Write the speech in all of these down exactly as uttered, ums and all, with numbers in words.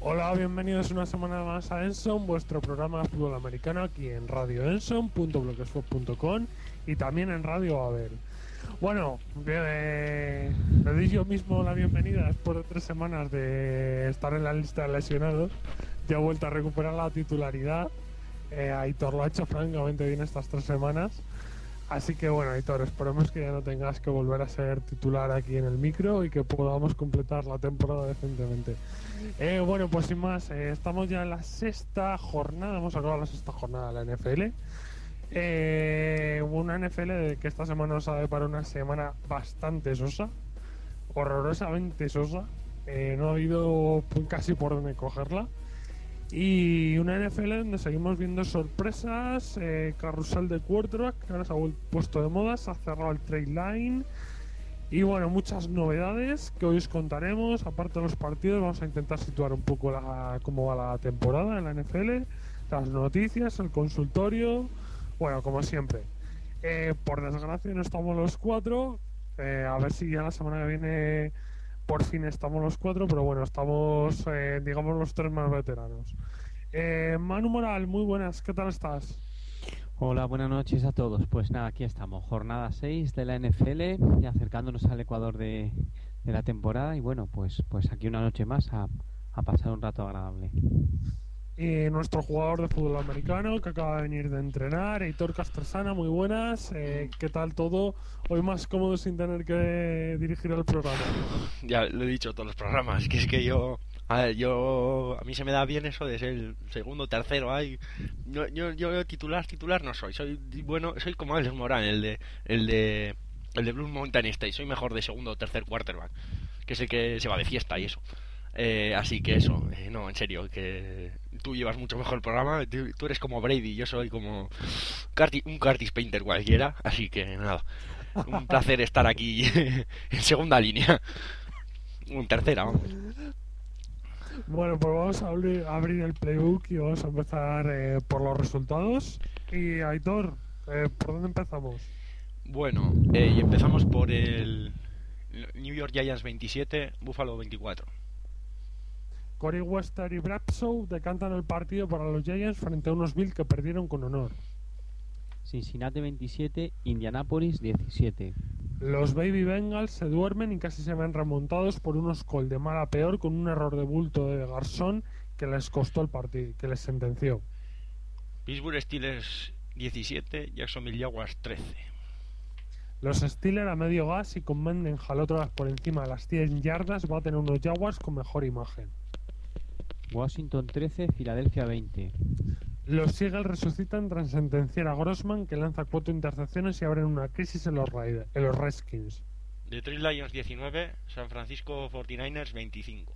Hola, bienvenidos una semana más a Enson, vuestro programa de fútbol americano aquí en radio enson punto blogspot punto com y también en Radio Babel. Bueno, eh, le doy yo mismo la bienvenida después de tres semanas de estar en la lista de lesionados. Ya he vuelto a recuperar la titularidad. Eh, Aitor lo ha hecho francamente bien estas tres semanas. Así que bueno, Aitor, esperemos que ya no tengas que volver a ser titular aquí en el micro y que podamos completar la temporada decentemente. Eh, bueno, pues sin más, eh, estamos ya en la sexta jornada, hemos acabado la sexta jornada de la N F L. Eh, una N F L que esta semana nos ha deparado una semana bastante sosa, horrorosamente sosa. Eh, no ha habido casi por dónde cogerla. Y una N F L donde seguimos viendo sorpresas, eh, carrusel de quarterback, que ahora se ha puesto de moda, se ha cerrado el trade line. Y bueno, muchas novedades que hoy os contaremos. Aparte de los partidos, vamos a intentar situar un poco la, cómo va la temporada en la N F L, las noticias, el consultorio. Bueno, como siempre. Eh, por desgracia no estamos los cuatro. Eh, a ver si ya la semana que viene por fin estamos los cuatro, pero bueno, estamos, eh, digamos, los tres más veteranos. Eh, Manu Moral, muy buenas, ¿qué tal estás? Hola, buenas noches a todos. Pues nada, aquí estamos, jornada seis de la N F L, ya acercándonos al Ecuador de, de la temporada y bueno, pues, pues aquí una noche más a, a pasar un rato agradable. Y nuestro jugador de fútbol americano que acaba de venir de entrenar, Heitor Castresana, muy buenas. Eh, ¿Qué tal todo? Hoy más cómodo sin tener que dirigir el programa. Ya lo he dicho todos los programas, que es que yo, a ver, yo, a mí se me da bien eso de ser el segundo, tercero, ay, yo, yo, yo titular, titular no soy, soy bueno, soy como Alex Morán, el de, el de, el de Blue Mountain State, soy mejor de segundo o tercer quarterback, que es el que se va de fiesta y eso. Eh, así que eso, eh, no, en serio, que tú llevas mucho mejor el programa, tú, tú eres como Brady, yo soy como Curtis, un Curtis Painter cualquiera, así que nada, un placer estar aquí en segunda línea, en tercera, vamos. Bueno, pues vamos a abrir, a abrir el playbook y vamos a empezar eh, por los resultados. Y Aitor, eh, ¿por dónde empezamos? Bueno, eh, y empezamos por el New York Giants veintisiete, Buffalo veinticuatro. Corey Wester y Bradshaw decantan el partido para los Giants frente a unos Bills que perdieron con honor. Cincinnati veintisiete, Indianapolis diecisiete. Los Baby Bengals se duermen y casi se ven remontados por unos Colts de mal a peor con un error de bulto de Garzón que les costó el partido, que les sentenció. Pittsburgh Steelers diecisiete, Jacksonville Jaguars trece. Los Steelers a medio gas y con Menden jalotras por encima de las cien yardas va a tener unos Jaguars con mejor imagen. Washington trece, Filadelfia veinte. Los Eagles resucitan tras sentenciar a Grossman, que lanza cuatro intercepciones y abren una crisis en los, Raiders, en los Redskins. Detroit Lions diecinueve, San Francisco cuarenta y nueve ers veinticinco.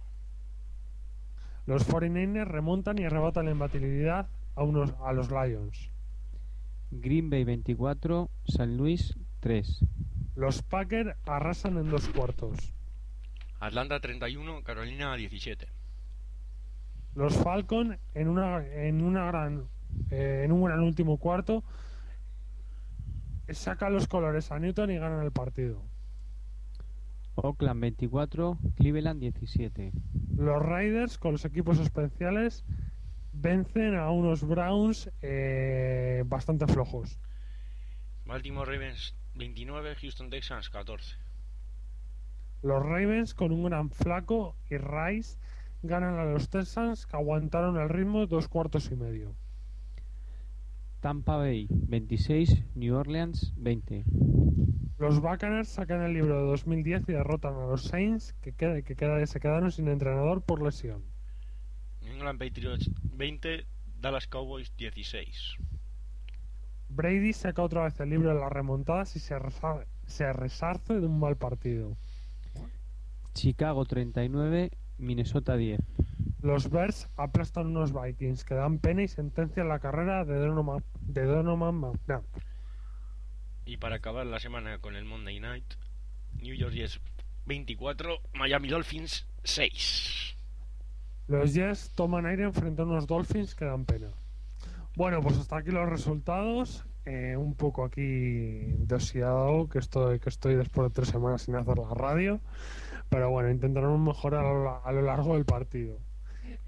Los cuarenta y nueve ers remontan y arrebatan la imbatibilidad a, unos, a los Lions. Green Bay veinticuatro, San Luis tres. Los Packers arrasan en dos cuartos. Atlanta treinta y uno, Carolina diecisiete. Los Falcons en una en una gran eh, en un gran último cuarto sacan los colores a Newton y ganan el partido. Oakland veinticuatro, Cleveland diecisiete. Los Raiders con los equipos especiales vencen a unos Browns eh, bastante flojos. Baltimore Ravens veintinueve, Houston Texans catorce. Los Ravens con un gran flaco y Rice ganan a los Texans que aguantaron el ritmo dos cuartos y medio. Tampa Bay veintiséis, New Orleans veinte. Los Buccaneers sacan el libro de dos mil diez y derrotan a los Saints que, queda, que queda, se quedaron sin entrenador por lesión. New England Patriots veinte, Dallas Cowboys dieciséis. Brady saca otra vez el libro de las remontadas y se, resa- se resarce de un mal partido. Chicago treinta y nueve, Minnesota diez. Los Bears aplastan unos Vikings que dan pena y sentencian la carrera de Donovan, de Donovan McNabb. Y para acabar la semana con el Monday Night, New York Jets veinticuatro, Miami Dolphins seis. Los Jets toman aire frente a unos Dolphins que dan pena. Bueno, pues hasta aquí los resultados. Eh, un poco aquí dosiado, que estoy, que estoy después de tres semanas sin hacer la radio. Pero bueno, intentaremos mejorar a lo, a lo largo del partido.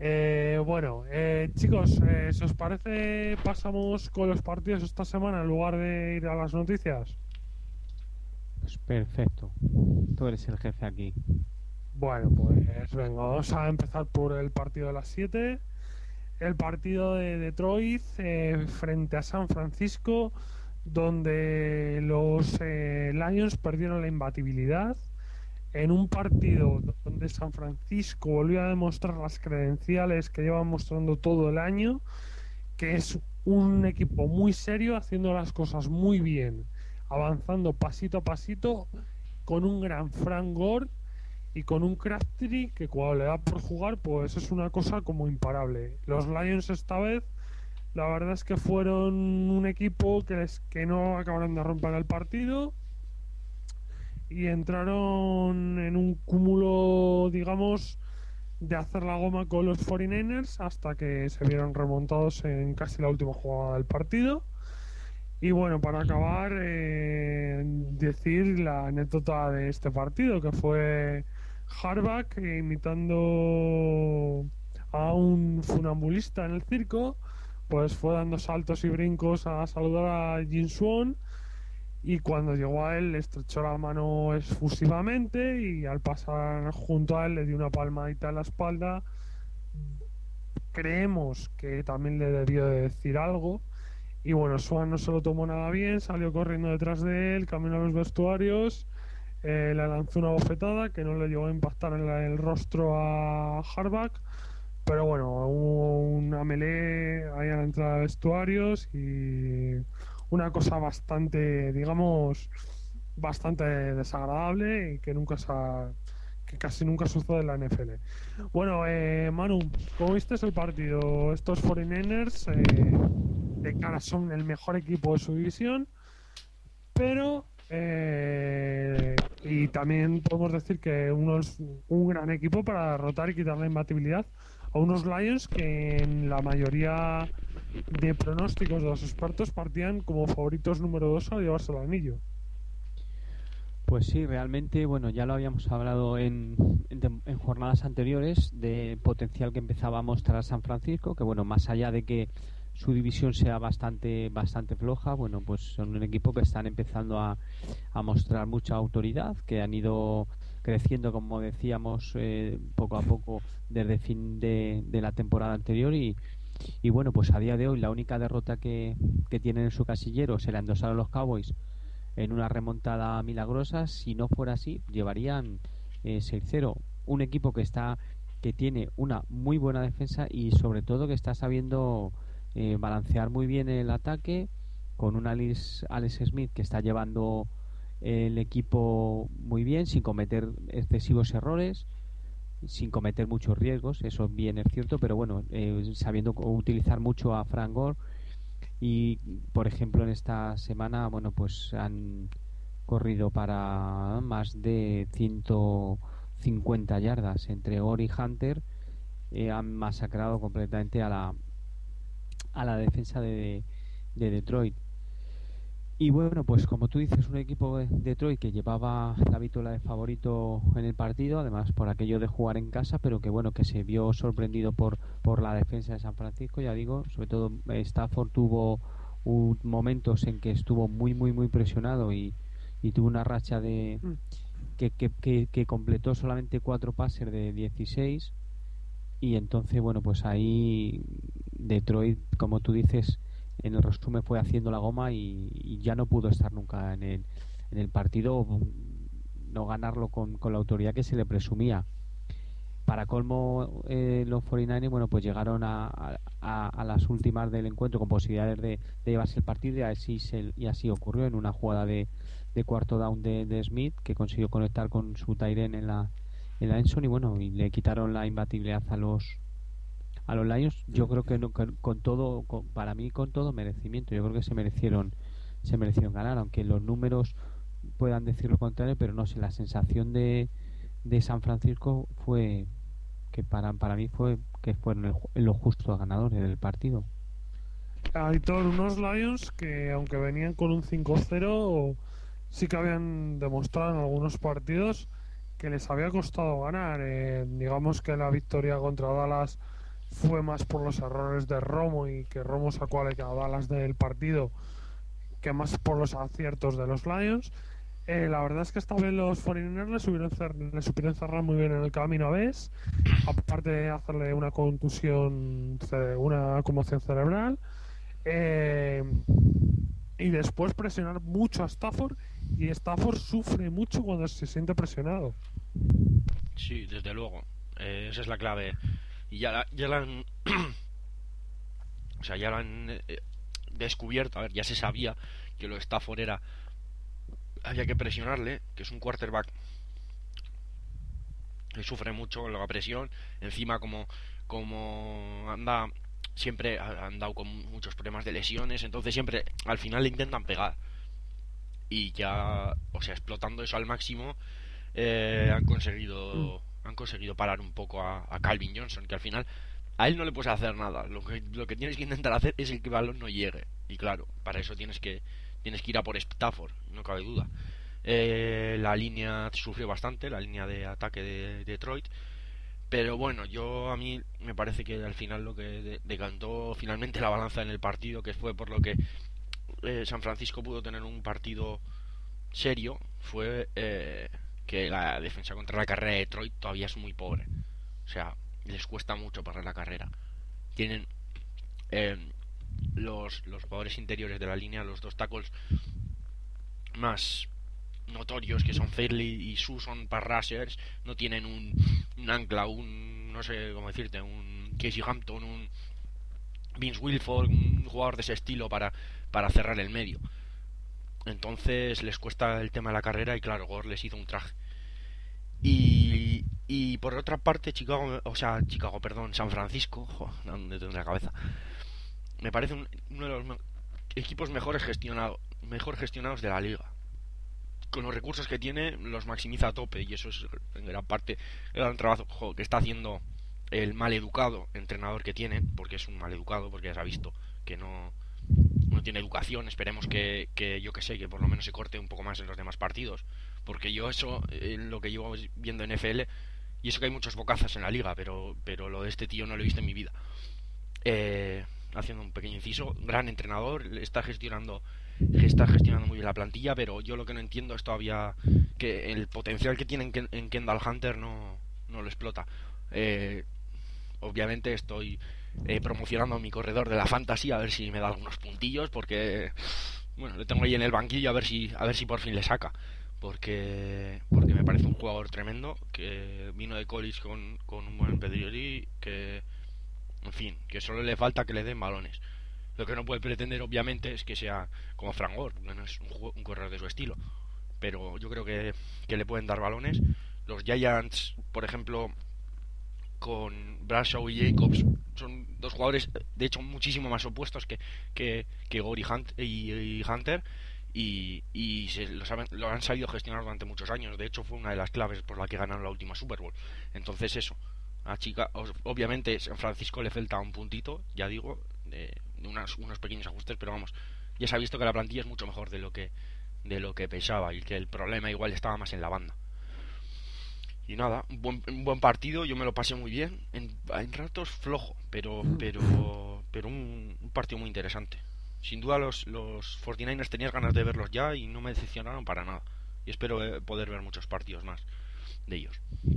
Eh, bueno, eh, chicos, eh, si os parece, pasamos con los partidos esta semana en lugar de ir a las noticias. Pues perfecto. Tú eres el jefe aquí. Bueno, pues venga, vamos a empezar por el partido de las siete. El partido de Detroit eh, frente a San Francisco, donde los eh, Lions perdieron la imbatibilidad en un partido donde San Francisco volvió a demostrar las credenciales que llevan mostrando todo el año, que es un equipo muy serio, haciendo las cosas muy bien, avanzando pasito a pasito, con un gran Frank Gore y con un Crabtree que cuando le da por jugar pues es una cosa como imparable. Los Lions esta vez la verdad es que fueron un equipo que, les, que no acabaron de romper el partido y entraron en un cúmulo, digamos, de hacer la goma con los cuarenta y nueve ers hasta que se vieron remontados en casi la última jugada del partido. Y bueno, para acabar, eh, decir la anécdota de este partido, que fue Harbaugh eh, imitando a un funambulista en el circo, pues fue dando saltos y brincos a saludar a Jim Swan, y cuando llegó a él le estrechó la mano efusivamente y al pasar junto a él le dio una palmadita en la espalda. Creemos que también le debió de decir algo. Y bueno, Swan no se lo tomó nada bien, salió corriendo detrás de él, caminó a los vestuarios, eh, le lanzó una bofetada que no le llegó a impactar en la- el rostro a Harbaugh, pero bueno, hubo una melee ahí a la entrada de vestuarios y una cosa bastante, digamos, bastante desagradable y que nunca se ha- que casi nunca sucede en la N F L. Bueno, eh, Manu, ¿cómo viste el partido? Estos cuarenta y nueve ers eh, de cara son el mejor equipo de su división, pero eh, y también podemos decir que unos, un gran equipo para derrotar y quitar la imbatibilidad a unos Lions que en la mayoría de pronósticos de los expertos partían como favoritos número dos a llevarse el anillo. Pues sí, realmente, bueno, ya lo habíamos hablado en, en, en jornadas anteriores de potencial que empezaba a mostrar San Francisco, que bueno, más allá de que su división sea bastante bastante floja, bueno, pues son un equipo que están empezando a, a mostrar mucha autoridad, que han ido creciendo, como decíamos, eh, poco a poco desde fin de, de la temporada anterior y, y bueno, pues a día de hoy la única derrota que, que tienen en su casillero se la endosaron los Cowboys en una remontada milagrosa. Si no fuera así, llevarían eh, seis cero. Un equipo que está que tiene una muy buena defensa y sobre todo que está sabiendo eh, balancear muy bien el ataque, con un Alex, Alex Smith que está llevando el equipo muy bien, sin cometer excesivos errores, sin cometer muchos riesgos, eso bien es cierto, pero bueno, eh, sabiendo utilizar mucho a Frank Gore. Y por ejemplo en esta semana, bueno, pues han corrido para más de ciento cincuenta yardas entre Gore y Hunter. Eh, han masacrado completamente a la a la defensa de, de Detroit. Y bueno, pues como tú dices, un equipo de Detroit que llevaba la vitola de favorito en el partido, además por aquello de jugar en casa, pero que bueno, que se vio sorprendido por, por la defensa de San Francisco. Ya digo, sobre todo Stafford tuvo un, momentos en que estuvo muy, muy, muy presionado y, y tuvo una racha de que, que, que, que completó solamente cuatro pases de dieciséis. Y entonces, bueno, pues ahí Detroit, como tú dices, en el resumen fue haciendo la goma y, y ya no pudo estar nunca en el, en el partido, no ganarlo con, con la autoridad que se le presumía. Para colmo, eh, los cuarenta y nueve, bueno, pues llegaron a, a, a las últimas del encuentro con posibilidades de, de llevarse el partido y así, se, y así ocurrió en una jugada de, de cuarto down de, de Smith, que consiguió conectar con su Tyren en la, en la Enson y bueno, y le quitaron la imbatibilidad a los a los Lions. Yo creo que no, con, con todo, con, para mí con todo merecimiento, yo creo que se merecieron se merecieron ganar, aunque los números puedan decir lo contrario, pero no sé, la sensación de, de San Francisco fue que para, para mí fue que fueron el, los justos ganadores del partido. Hay todos unos Lions que aunque venían con un cinco cero sí que habían demostrado en algunos partidos que les había costado ganar. Eh, digamos que la victoria contra Dallas fue más por los errores de Romo y que Romo sacó a balas del partido que más por los aciertos de los Lions. Eh, la verdad es que esta vez los cuarenta y nueve ers le supieron, cer- le supieron cerrar muy bien en el camino a Bess, aparte de hacerle una contusión, cere- una conmoción cerebral. Eh, y después presionar mucho a Stafford, y Stafford sufre mucho cuando se siente presionado. Sí, desde luego. Eh, esa es la clave. Y ya la, ya la han... o sea, ya la han eh, descubierto. A ver, ya se sabía que lo de Stafford era... Había que presionarle, que es un quarterback que sufre mucho la presión. Encima, como, como anda... Siempre ha andado con muchos problemas de lesiones. Entonces siempre, al final le intentan pegar. Y ya, o sea, explotando eso al máximo, eh, han conseguido han conseguido parar un poco a, a Calvin Johnson, que al final a él no le puedes hacer nada. Lo que, lo que tienes que intentar hacer es el que el balón no llegue. Y claro, para eso tienes que tienes que ir a por Stafford, no cabe duda. Eh, la línea sufrió bastante, la línea de ataque de Detroit. Pero bueno, yo a mí me parece que al final lo que de, decantó finalmente la balanza en el partido, que fue por lo que eh, San Francisco pudo tener un partido serio, fue eh, que la defensa contra la carrera de Detroit todavía es muy pobre. O sea, les cuesta mucho parar la carrera. Tienen eh, los, los jugadores interiores de la línea, los dos tackles más notorios, que son Fairley y Su, son pass rushers, no tienen un, un ancla, un, no sé cómo decirte, un Casey Hampton, un Vince Wilfork, un jugador de ese estilo para, para cerrar el medio. Entonces les cuesta el tema de la carrera y claro, Gore les hizo un traje. Y, y por otra parte, Chicago, o sea, Chicago, perdón, San Francisco, joder, ¿dónde tendré la cabeza? Me parece un, uno de los me- equipos mejores gestionados, mejor gestionados de la liga. Con los recursos que tiene, los maximiza a tope, y eso es en gran parte el gran trabajo que está haciendo el maleducado entrenador que tienen, porque es un maleducado, porque ya se ha visto que no, no tiene educación. Esperemos que, que yo que sé, que por lo menos se corte un poco más en los demás partidos, porque yo eso, eh, lo que llevo viendo en N F L, y eso que hay muchos bocazas en la liga, pero, pero lo de este tío no lo he visto en mi vida. Eh, haciendo un pequeño inciso, gran entrenador, está gestionando está gestionando muy bien la plantilla, pero yo lo que no entiendo es todavía que el potencial que tiene en, en Kendall Hunter no, no lo explota. Eh, obviamente estoy eh, promocionando mi corredor de la fantasy, a ver si me da algunos puntillos, porque bueno, lo tengo ahí en el banquillo, a ver si a ver si por fin le saca, porque porque me parece un jugador tremendo, que vino de college con, con un buen pedigree, que en fin, que solo le falta que le den balones. Lo que no puede pretender, obviamente, es que sea como Frank Gore, porque no es un, juego, un corredor de su estilo. Pero yo creo que, que le pueden dar balones. Los Giants, por ejemplo, con Bradshaw y Jacobs, son dos jugadores, de hecho, muchísimo más opuestos que, que, que Gore y, Hunt, y, y Hunter. Y, y se lo, saben, lo han sabido gestionar durante muchos años. De hecho, fue una de las claves por la que ganaron la última Super Bowl. Entonces, eso. A Chica, obviamente, San Francisco le falta un puntito, ya digo, de, de unas, unos pequeños ajustes, pero vamos, ya se ha visto que la plantilla es mucho mejor de lo que de lo que pensaba, y que el problema igual estaba más en la banda. Y nada, un buen, un buen partido, yo me lo pasé muy bien, en, en ratos flojo, pero pero pero un, un partido muy interesante. Sin duda los, los cuarenta y nueve ers tenías ganas de verlos ya y no me decepcionaron para nada. Y espero eh, poder ver muchos partidos más de ellos.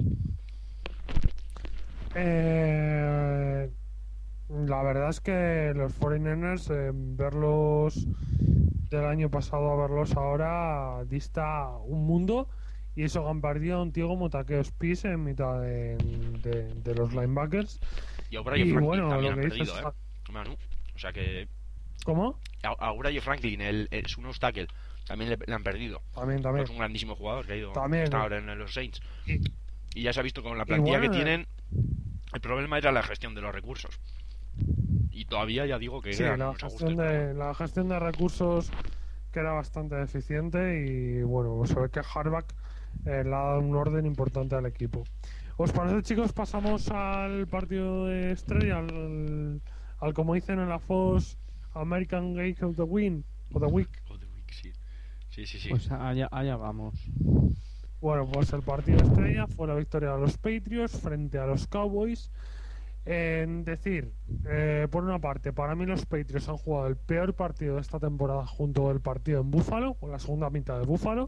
Eh, la verdad es que los cuarenta y nueve ers, eh, verlos del año pasado a verlos ahora, dista un mundo. Y eso que han perdido a un tío como Takeo Spitz en mitad de, de, de los linebackers. Y Aurayo Y Franklin bueno, también lo han que perdido, dices. ¿eh? Manu. O sea que. ¿Cómo? A- Aurayo Franklin, el, el, su nose tackle, también le, le han perdido. También, también. Es un grandísimo jugador que ha ido. También, está eh. ahora en los Saints. Y, Y ya se ha visto con la y plantilla bueno, que tienen. El problema era la gestión de los recursos. Y todavía ya digo que sí, quedan la unos gestión, ajustes, pero de, bueno. la gestión de recursos, que era bastante deficiente. Y bueno, se ve que Harbaugh eh, le ha dado un orden importante al equipo. ¿Os parece, chicos? Pasamos al partido de estrella, al, al como dicen en la Fox, American Game of the Win o the Week. Oh, the week, sí. Sí, sí, sí. Pues allá, allá vamos. Bueno, pues el partido estrella fue la victoria de los Patriots frente a los Cowboys. En decir, eh, por una parte, para mí los Patriots han jugado el peor partido de esta temporada junto al partido en Buffalo, o la segunda mitad de Buffalo.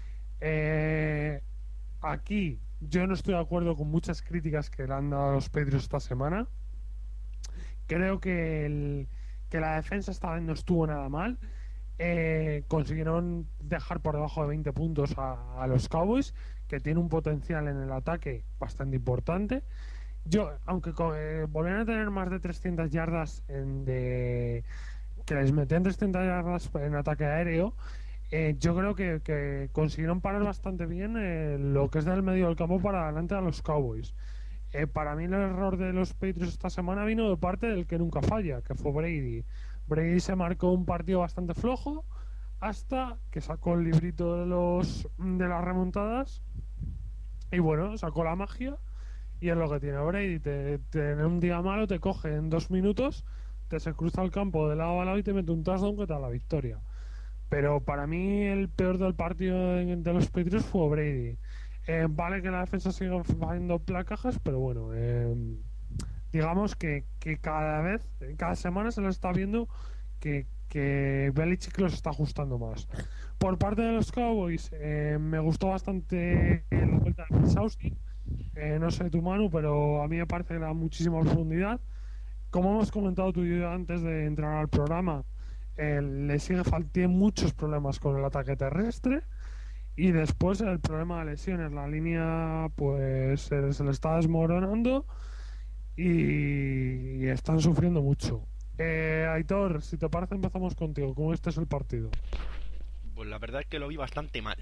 Eh, aquí yo no estoy de acuerdo con muchas críticas que le han dado a los Patriots esta semana. Creo que, el, que la defensa esta vez no estuvo nada mal. Eh, consiguieron dejar por debajo de veinte puntos a, a los Cowboys, que tiene un potencial en el ataque bastante importante. Yo, aunque eh, volvieron a tener más de trescientas yardas en de, que les metían trescientas yardas en ataque aéreo, eh, yo creo que, que consiguieron parar bastante bien eh, lo que es del medio del campo para adelante a los Cowboys. Eh, para mí el error de los Patriots esta semana vino de parte del que nunca falla, que fue Brady. Brady se marcó un partido bastante flojo hasta que sacó el librito de los de las remontadas y bueno, sacó la magia. Y es lo que tiene Brady, te, te, en un día malo te coge en dos minutos, te se cruza el campo de lado a lado y te mete un touchdown que te da la victoria. Pero para mí el peor del partido de, de los Patriots fue Brady. Eh, vale que la defensa siga fallando placajes, pero bueno, eh, digamos que, que cada vez, cada semana se lo está viendo que, que Belichick los está ajustando más. Por parte de los Cowboys, eh, me gustó bastante la vuelta de Saucy. Eh, no sé tu Manu, pero a mí me parece que da muchísima profundidad. Como hemos comentado tú y yo antes de entrar al programa, eh, le sigue faltando muchos problemas con el ataque terrestre y después el problema de lesiones. La línea pues se, se le está desmoronando y, y están sufriendo mucho. Eh, Aitor, si te parece empezamos contigo. ¿Cómo este es el partido? Pues la verdad es que lo vi bastante mal.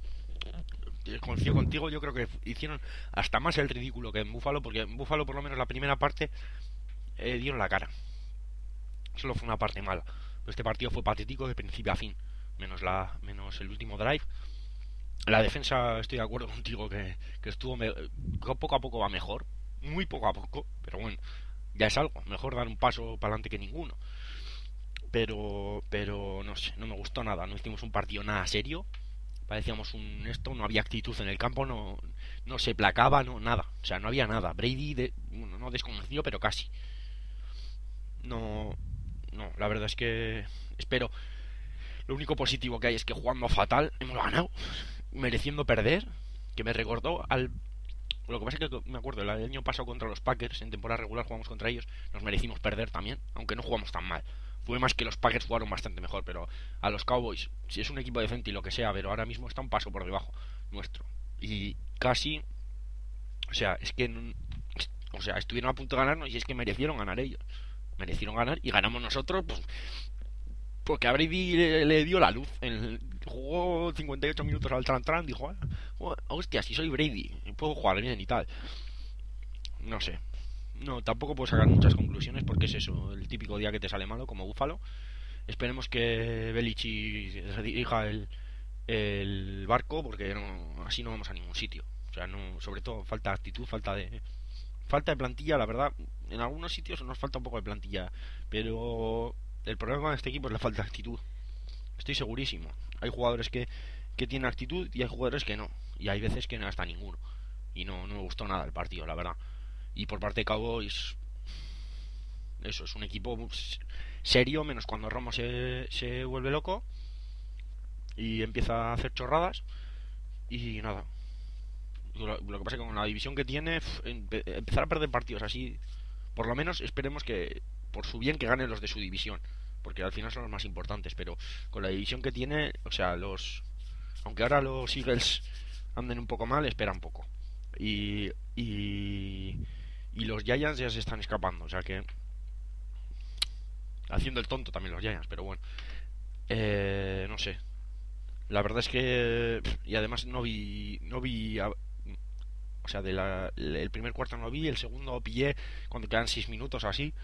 Confío contigo, yo creo que hicieron hasta más el ridículo que en Buffalo, porque en Buffalo por lo menos la primera parte eh, dieron la cara. Solo fue una parte mala. Este partido fue patético de principio a fin, menos la menos el último drive. La defensa, estoy de acuerdo contigo que, que estuvo me, poco a poco va mejor, muy poco a poco, pero bueno, ya es algo, mejor dar un paso para adelante que ninguno. Pero pero no sé, no me gustó nada, no hicimos un partido nada serio. Parecíamos un esto, no había actitud en el campo, no, no se placaba, no, nada, o sea, no había nada. Brady, de, bueno, no desconocido, pero casi. No, no, la verdad es que espero. Lo único positivo que hay es que jugando fatal hemos ganado, mereciendo perder, que me recordó al. Lo que pasa es que me acuerdo, el año pasado contra los Packers, en temporada regular jugamos contra ellos, nos merecimos perder también, aunque no jugamos tan mal. Fue más que los Packers jugaron bastante mejor, pero a los Cowboys, si es un equipo decente y lo que sea, pero ahora mismo está un paso por debajo nuestro. Y casi, o sea, es que, o sea, estuvieron a punto de ganarnos y es que merecieron ganar ellos. Merecieron ganar y ganamos nosotros, pues, porque a Brady le, le dio la luz. El, jugó cincuenta y ocho minutos al tran tran, dijo, ah, hostia, si soy Brady, puedo jugar bien y tal. No sé. No, tampoco puedo sacar muchas conclusiones porque es eso, el típico día que te sale malo, como Búfalo. Esperemos que Belichick dirija el, el barco porque no, así no vamos a ningún sitio. O sea, no, sobre todo falta actitud, falta de falta de plantilla, la verdad. En algunos sitios nos falta un poco de plantilla, pero el problema de este equipo es la falta de actitud. Estoy segurísimo. Hay jugadores que, que tienen actitud y hay jugadores que no. Y hay veces que no está ninguno. Y no, no me gustó nada el partido, la verdad. Y por parte de Cowboys, eso, es un equipo serio, menos cuando Romo se, se vuelve loco y empieza a hacer chorradas. Y nada, lo, lo que pasa es que con la división que tiene, empe, empezar a perder partidos así, por lo menos esperemos que, por su bien, que ganen los de su división, porque al final son los más importantes. Pero con la división que tiene, o sea, los aunque ahora los Eagles anden un poco mal, espera un poco. Y... y Y los Giants ya se están escapando, o sea que haciendo el tonto también los Giants, pero bueno, eh, no sé. La verdad es que y además no vi, no vi, a, o sea, de la, el primer cuarto no vi, el segundo pillé cuando quedan seis minutos o así,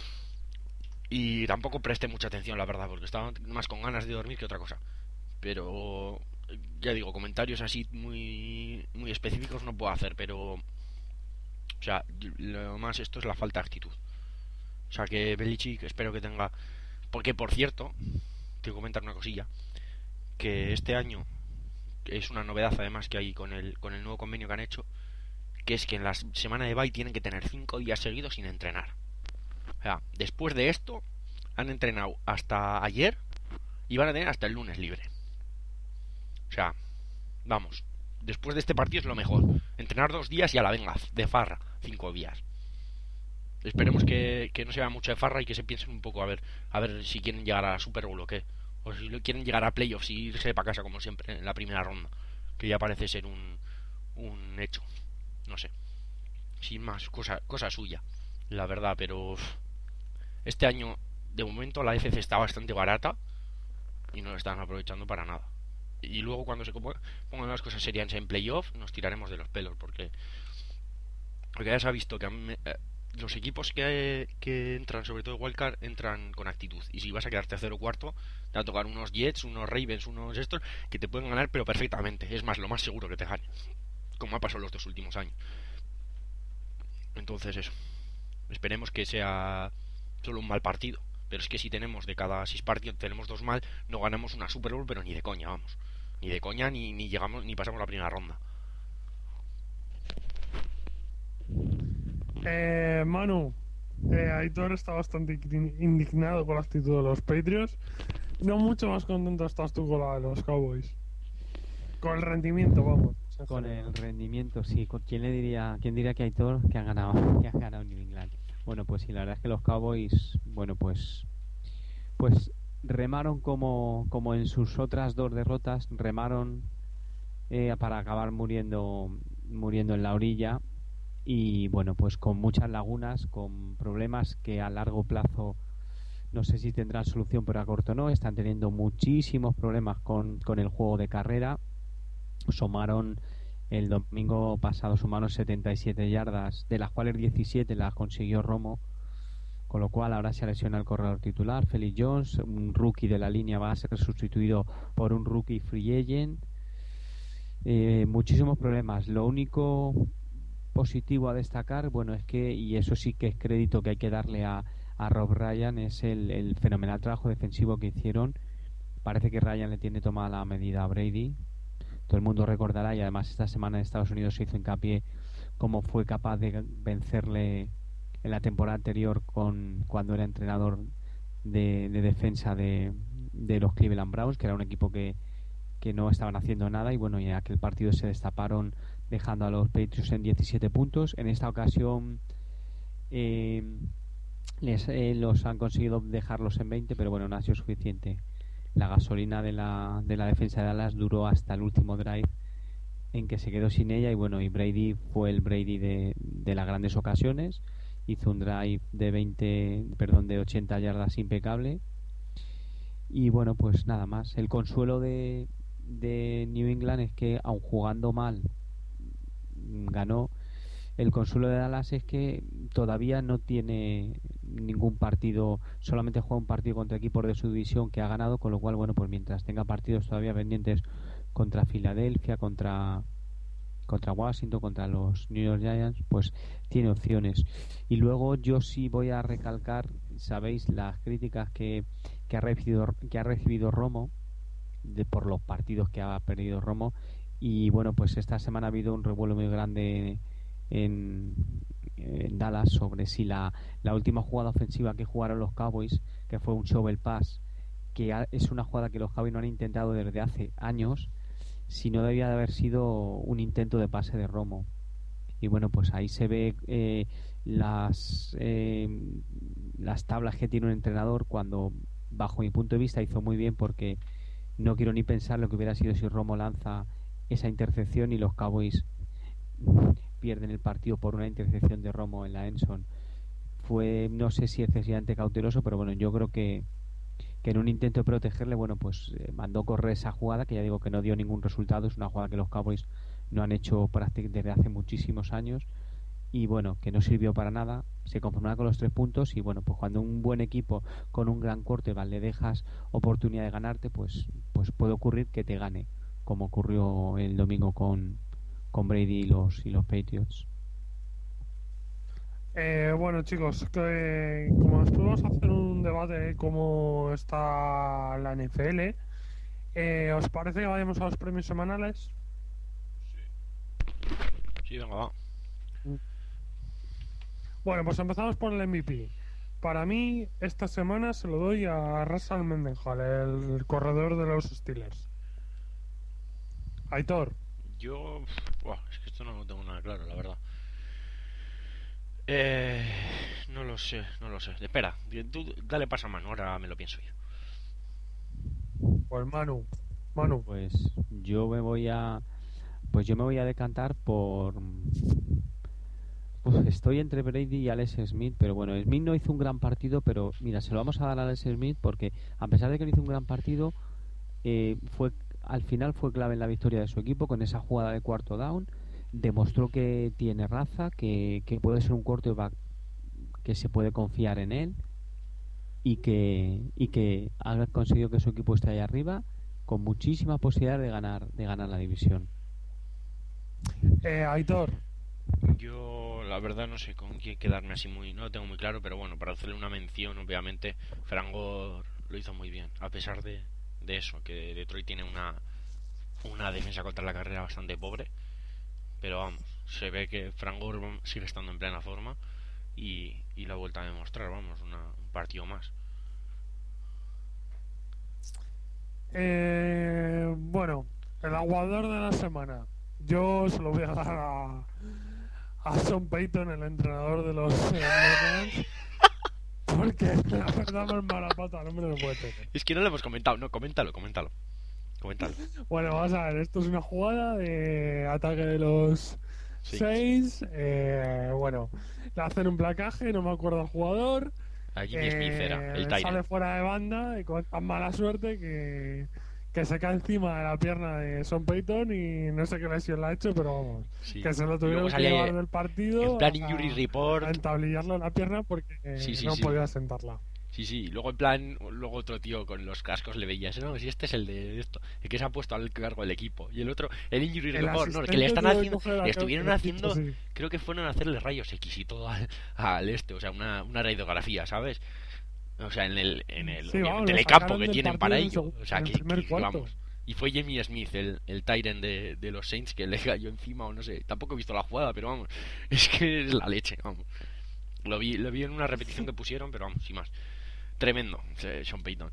y tampoco presté mucha atención, la verdad, porque estaba más con ganas de dormir que otra cosa. Pero ya digo, comentarios así muy, muy específicos no puedo hacer, pero o sea, lo más esto es la falta de actitud. O sea que Belichick espero que tenga. Porque por cierto, te voy a comentar una cosilla. Que este año, que es una novedad además que hay con el, con el nuevo convenio que han hecho, que es que en la semana de bye tienen que tener cinco días seguidos sin entrenar. O sea, después de esto han entrenado hasta ayer y van a tener hasta el lunes libre. O sea, vamos, después de este partido es lo mejor. Entrenar dos días y a la venga, de farra, cinco días. Esperemos que, que no se vea mucho de farra y que se piensen un poco a ver, a ver si quieren llegar a la Super Bowl o qué. O si quieren llegar a playoffs y irse para casa como siempre en la primera ronda. Que ya parece ser un, un hecho. No sé. Sin más, cosa, cosa suya. La verdad, pero uf, este año, de momento, la F C está bastante barata y no lo están aprovechando para nada. Y luego cuando se pongan las cosas serias en playoff, nos tiraremos de los pelos, porque porque ya se ha visto que a mí, eh, los equipos que, que entran, sobre todo Wildcard, entran con actitud. Y si vas a quedar tercero o cuarto, te va a tocar unos Jets, unos Ravens, unos estos, que te pueden ganar, pero perfectamente. Es más, lo más seguro que te ganen, como ha pasado los dos últimos años. Entonces eso, esperemos que sea solo un mal partido. Pero es que si tenemos de cada seis partidos, tenemos dos mal, no ganamos una Super Bowl, pero ni de coña, vamos. Ni de coña, ni, ni llegamos, ni pasamos la primera ronda. Eh, Manu, eh, Aitor está bastante indignado con la actitud de los Patriots. No mucho más contento estás tú con la de los Cowboys. Con el rendimiento, vamos. Con el rendimiento, sí. ¿Quién le diría, quién diría que Aitor que han ganado, que han ganado New England? Bueno, pues sí, la verdad es que los Cowboys, bueno, pues, pues remaron como, como en sus otras dos derrotas, remaron eh, para acabar muriendo, muriendo en la orilla. Y bueno, pues con muchas lagunas, con problemas que a largo plazo no sé si tendrán solución, pero a corto no. Están teniendo muchísimos problemas con, con el juego de carrera. Sumaron el domingo pasado, sumaron setenta y siete yardas, de las cuales diecisiete las consiguió Romo, con lo cual ahora se lesiona el corredor titular Felix Jones, un rookie de la línea va a ser sustituido por un rookie free agent. Eh, muchísimos problemas. Lo único positivo a destacar, bueno, es que, y eso sí que es crédito que hay que darle a, a Rob Ryan, es el, el fenomenal trabajo defensivo que hicieron. Parece que Ryan le tiene tomada la medida a Brady. Todo el mundo recordará, y además esta semana en Estados Unidos se hizo hincapié cómo fue capaz de vencerle en la temporada anterior con cuando era entrenador de, de defensa de, de los Cleveland Browns, que era un equipo que, que no estaban haciendo nada, y bueno, y en aquel partido se destaparon dejando a los Patriots en diecisiete puntos. En esta ocasión eh, les, eh, los han conseguido dejarlos en veinte, pero bueno, no ha sido suficiente. La gasolina de la, de la defensa de Dallas duró hasta el último drive en que se quedó sin ella, y bueno, y Brady fue el Brady de, de las grandes ocasiones. Hizo un drive de veinte, perdón, de ochenta yardas impecable. Y bueno, pues nada más. El consuelo de, de New England es que, aun jugando mal, ganó. El consuelo de Dallas es que todavía no tiene ningún partido, solamente juega un partido contra equipos de su división que ha ganado, con lo cual, bueno, pues mientras tenga partidos todavía pendientes contra Filadelfia, contra contra Washington, contra los New York Giants, pues tiene opciones. Y luego yo sí voy a recalcar, sabéis, las críticas que, que ha recibido que ha recibido Romo de, por los partidos que ha perdido Romo. Y bueno, pues esta semana ha habido un revuelo muy grande en, en Dallas sobre si la, la última jugada ofensiva que jugaron los Cowboys, que fue un shovel pass, que ha, es una jugada que los Cowboys no han intentado desde hace años, si no debía de haber sido un intento de pase de Romo. Y bueno, pues ahí se ve eh, las eh, las tablas que tiene un entrenador, cuando bajo mi punto de vista hizo muy bien, porque no quiero ni pensar lo que hubiera sido si Romo lanza esa intercepción y los Cowboys pierden el partido por una intercepción de Romo en la endzone. Fue, no sé si excesivamente cauteloso, pero bueno, yo creo que que en un intento de protegerle, bueno, pues eh, mandó correr esa jugada, que ya digo que no dio ningún resultado. Es una jugada que los Cowboys no han hecho prácticamente desde hace muchísimos años, y bueno, que no sirvió para nada. Se conformaron con los tres puntos, y bueno, pues cuando un buen equipo con un gran quarterback le dejas oportunidad de ganarte, pues pues puede ocurrir que te gane, como ocurrió el domingo con, con Brady y los, y los Patriots. Eh, bueno, chicos, que, como después vamos a hacer un debate de cómo está la N F L, eh, ¿os parece que vayamos a los premios semanales? Sí, venga, va. Bueno, pues empezamos por el M V P. Para mí, esta semana se lo doy a Russell Mendenhall, el corredor de los Steelers. Aitor. Yo... Buah, es que esto no lo tengo nada claro, la verdad. Eh, no lo sé, no lo sé. Espera, tú dale paso a Manu, ahora me lo pienso yo. Pues Manu. Manu. Pues yo me voy a... Pues yo me voy a decantar por... Pues estoy entre Brady y Alex Smith, pero bueno, Smith no hizo un gran partido, pero mira, se lo vamos a dar a Alex Smith porque a pesar de que no hizo un gran partido, eh, fue al final fue clave en la victoria de su equipo con esa jugada de cuarto down, demostró que tiene raza, que, que puede ser un quarterback que se puede confiar en él y que y que ha conseguido que su equipo esté ahí arriba con muchísima posibilidad de ganar de ganar la división. Eh, Aitor. Yo la verdad no sé con quién quedarme así muy, no lo tengo muy claro, pero bueno, para hacerle una mención, obviamente, Frangor lo hizo muy bien, a pesar de, de eso, que Detroit tiene una una defensa contra la carrera bastante pobre, pero vamos, se ve que Frangor sigue estando en plena forma y, y la vuelta a demostrar, vamos, una, un partido más. Eh, bueno, el aguador de la semana. Yo se lo voy a dar a, a Sean Payton, el entrenador de los eh, porque la verdad más mala pata no me lo puede tener. Es que no lo hemos comentado, no, coméntalo, coméntalo. Coméntalo. Bueno, vamos a ver, esto es una jugada de ataque de los Sí. seis. Eh, bueno, le hacen un placaje, no me acuerdo el jugador. A Jimmy Smith era, el Sale Tyrant. fuera de banda y con tan mala suerte que, que se cae encima de la pierna de Sean Payton y no sé qué lesión le ha hecho, pero vamos, Sí. que se lo Y tuvieron luego que salía llevar del partido en plan a, injury report. a entablillarlo en la pierna porque Sí, sí, no sí. podía sentarla. Sí, sí, luego en plan, luego otro tío con los cascos le veías, no, si este es el de esto, el que se ha puesto al cargo del equipo, y el otro, el injury El report, no, el que asistente le están tuvo que haciendo, coger a le estuvieron aquel haciendo, equipo, sí. creo que fueron a hacerle rayos X y todo al, al este, o sea, una, una radiografía, ¿sabes? O sea, en el, en el, Sí, en vamos, el lo telecampo sacaron que del tienen partido para en ello, seg- o sea, en el que, primer que, cuarto. vamos. Y fue Jamie Smith, el, el Tyrant de, de los Saints, que le cayó encima, o no sé, tampoco he visto la jugada, pero vamos, es que es la leche, vamos. Lo vi, lo vi en una repetición que pusieron, pero vamos, sin más. Tremendo, eh, Sean Payton.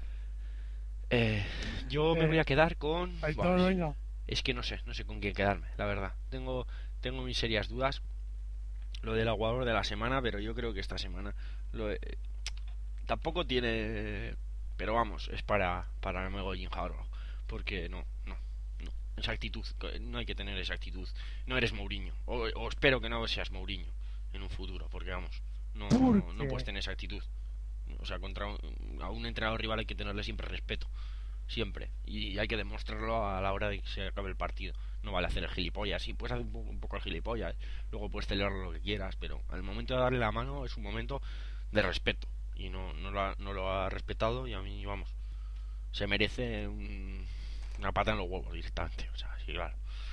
Eh, yo me Eh, voy a quedar con... Aitor, Buah, venga. es que no sé, no sé con quién quedarme, la verdad. Tengo, tengo mis serias dudas. Lo del aguador de la semana, pero yo creo que esta semana lo, eh, tampoco tiene... Pero vamos, es para, para Mego Jim Harbaugh. Porque no, no, no. Esa actitud, no hay que tener esa actitud. No eres Mourinho. O, o espero que no seas Mourinho en un futuro, porque vamos, no, no, no puedes tener esa actitud. O sea, contra un, a un entrenador rival hay que tenerle siempre respeto. Siempre. Y hay que demostrarlo a la hora de que se acabe el partido. No vale hacer el gilipollas. Sí, puedes hacer un poco, un poco el gilipollas. Luego puedes celebrarlo lo que quieras. Pero al momento de darle la mano es un momento de respeto. Y no, no, lo, ha, no lo ha respetado. Y a mí, vamos, se merece un, una pata en los huevos directamente. O sea, sí, claro.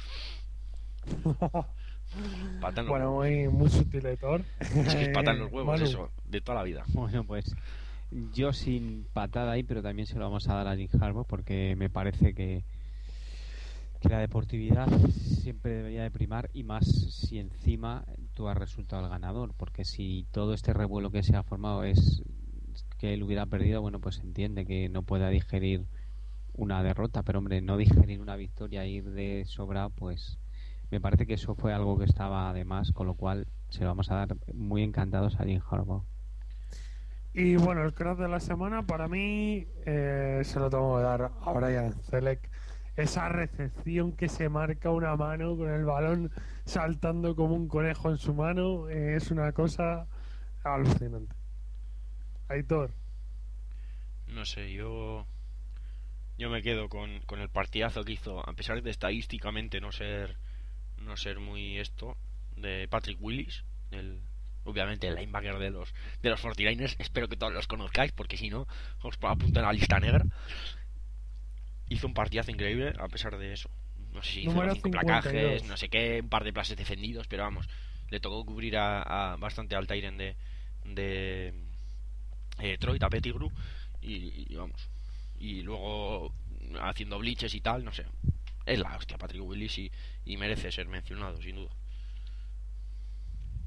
Pata en los Bueno, huevos. muy, muy sutil, Aitor. Es que es pata en los huevos, Manu. eso. De toda la vida. Bueno, pues yo sin patada ahí, pero también se lo vamos a dar a Jim Harbaugh porque me parece que, que la deportividad siempre debería de primar y más si encima tú has resultado el ganador, porque si todo este revuelo que se ha formado es que él hubiera perdido, bueno, pues se entiende que no pueda digerir una derrota, pero hombre, no digerir una victoria e ir de sobra, pues me parece que eso fue algo que estaba de más, con lo cual se lo vamos a dar muy encantados a Jim Harbaugh. Y bueno, el crack de la semana para mí eh, se lo tengo que dar a Brian Zelek. Esa recepción que se marca una mano con el balón saltando como un conejo en su mano eh, es una cosa alucinante. Aitor. No sé, yo yo me quedo con, con el partidazo que hizo, a pesar de estadísticamente no ser no ser muy esto, de Patrick Willis, el, obviamente el linebacker de los de los cuarenta y nueve ers. Espero que todos los conozcáis, porque si no os apunto en la lista negra. Hizo un partidazo increíble a pesar de eso. No sé si hizo Número cinco cincuenta y dos. placajes, no sé qué, un par de pases defendidos, pero vamos, le tocó cubrir a, a bastante al Tyrant de de eh, Detroit, a Pettigrew, y, y vamos, y luego haciendo blitzes y tal, no sé, es la hostia Patrick Willis y, y merece ser mencionado sin duda.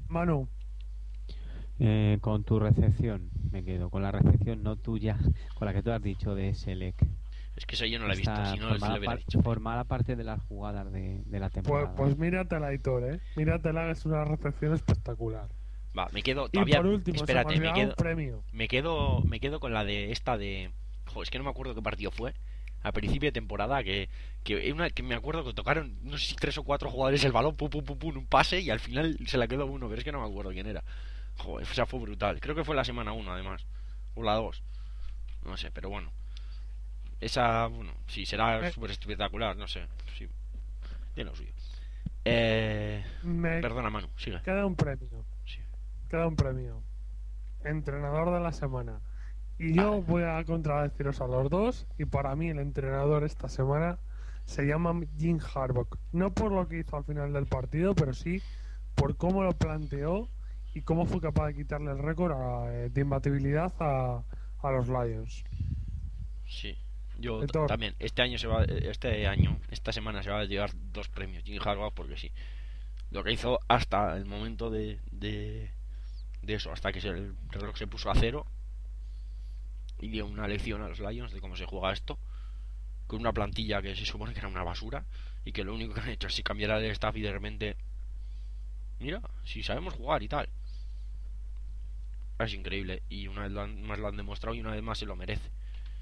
Manu. Eh, con tu recepción, me quedo. Con la recepción no tuya, con la que tú has dicho de Selec. Es que eso yo no la he visto, Está si no, formada, lo hubiera par- dicho. formada parte de las jugadas de, de la Pues, temporada. pues míratela, Aitor, ¿eh? Míratela, que es una recepción espectacular. Va, me quedo Y todavía. por último, Espérate, se me me olvidaba quedo, un premio. me quedo, me quedo con la de esta de. Joder, es que no me acuerdo qué partido fue. A principio de temporada que que, una, que me acuerdo que tocaron no sé si tres o cuatro jugadores el balón, pum pum pum pum, un pase y al final se la quedó uno, pero es que no me acuerdo quién era. Joder, o sea, fue brutal. Creo que fue la semana uno además, o la dos, no sé, pero bueno. Esa, bueno, sí, será Eh. súper espectacular, no sé, sí, tiene lo suyo. Eh, Me perdona, Manu, sigue. queda un premio. Sí. Queda un premio. Entrenador de la semana. Y yo Vale. voy a contradeciros a los dos. Y para mí el entrenador esta semana se llama Jim Harbaugh. No por lo que hizo al final del partido, pero sí por cómo lo planteó y cómo fue capaz de quitarle el récord a- de imbatibilidad a, a los Lions. Sí, yo Héctor. también. Este año se va, este año, esta semana se va a llevar dos premios Jim Harbaugh porque sí. Lo que hizo hasta el momento de, de, de eso, hasta que se- el reloj se puso a cero y dio una lección a los Lions de cómo se juega esto con una plantilla que se supone que era una basura y que lo único que han hecho es cambiar el staff y de repente, mira, si sabemos jugar y tal. Es increíble y una vez lo han- más lo han demostrado y una vez más se lo merece.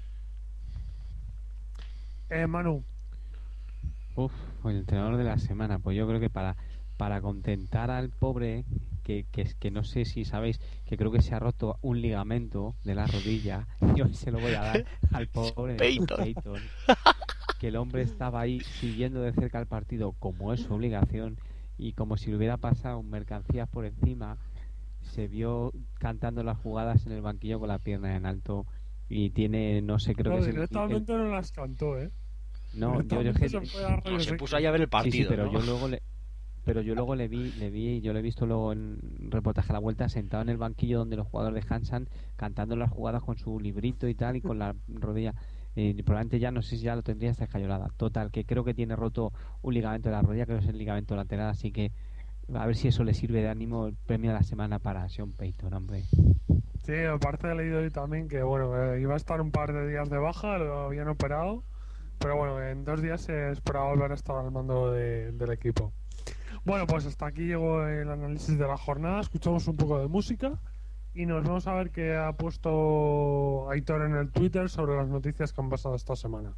Eh, Manu, Uf, pues el entrenador de la semana, pues yo creo que para para contentar al pobre, que, que es que no sé si sabéis, que creo que se ha roto un ligamento de la rodilla, yo se lo voy a dar al pobre Peyton. Peyton, que el hombre estaba ahí siguiendo de cerca el partido como es su obligación y como si le hubiera pasado mercancías por encima, se vio cantando las jugadas en el banquillo con la pierna en alto y tiene, no sé, creo no, que es el- directamente no las cantó, ¿eh? el- no, yo, yo Directamente es que- se fue a No, rayos se X. puso ahí a ver el partido, sí, sí, pero ¿no? yo luego le pero yo luego le vi, le vi, yo lo he visto luego en reportaje a la vuelta sentado en el banquillo donde los jugadores descansan cantando las jugadas con su librito y tal y con la rodilla eh, probablemente ya no sé si ya lo tendría esta escayolada. Total, que creo que tiene roto un ligamento de la rodilla, creo que es el ligamento lateral, así que a ver si eso le sirve de ánimo el premio de la semana para Sean Payton, hombre. Sí, aparte he leído hoy también que bueno, eh, iba a estar un par de días de baja, lo habían operado, pero bueno, en dos días se esperaba volver a estar al mando de- del equipo. Bueno, pues hasta aquí llegó el análisis de la jornada, escuchamos un poco de música y nos vamos a ver qué ha puesto Aitor en el Twitter sobre las noticias que han pasado esta semana.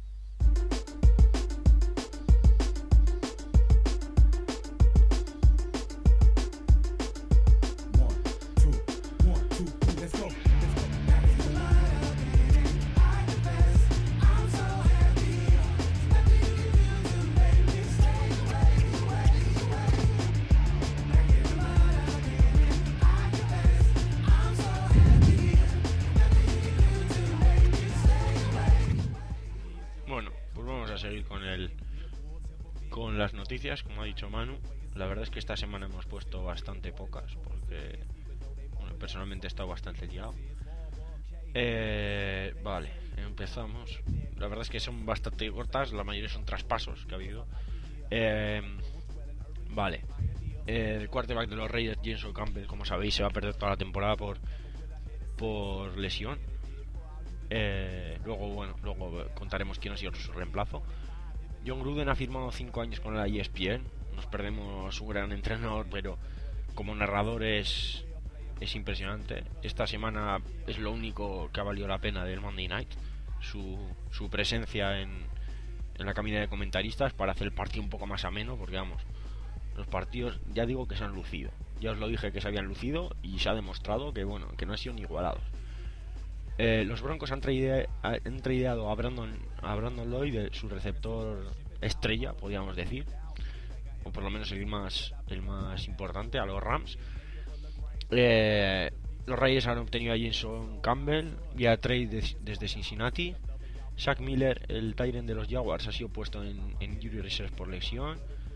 Bueno, pues vamos a seguir con el con las noticias, como ha dicho Manu. La verdad es que esta semana hemos puesto bastante pocas porque bueno, personalmente he estado bastante liado. Eh, vale, empezamos. La verdad es que son bastante cortas, la mayoría son traspasos que ha habido. Eh, vale, el quarterback de los Raiders, Jenson Campbell, como sabéis, se va a perder toda la temporada por por lesión. Eh, luego, bueno, luego contaremos quién ha sido su reemplazo. John Gruden ha firmado cinco años con la E S P N. Nos perdemos un gran entrenador, pero como narrador es, es impresionante. Esta semana es lo único que ha valido la pena del Monday Night. Su, su presencia en, en la cabina de comentaristas para hacer el partido un poco más ameno, porque vamos, los partidos ya digo que se han lucido. Ya os lo dije que se habían lucido y se ha demostrado que bueno, que no han sido ni igualados. Eh, los Broncos han, traide, han tradeado a Brandon, a Brandon Lloyd, de su receptor estrella, podríamos decir, o por lo menos el más el más importante, a los Rams. Eh, los Raiders han obtenido a Jenson Campbell vía trade des, desde Cincinnati. Shaq Miller, el tight end de los Jaguars, ha sido puesto en, en injury reserve por lesión.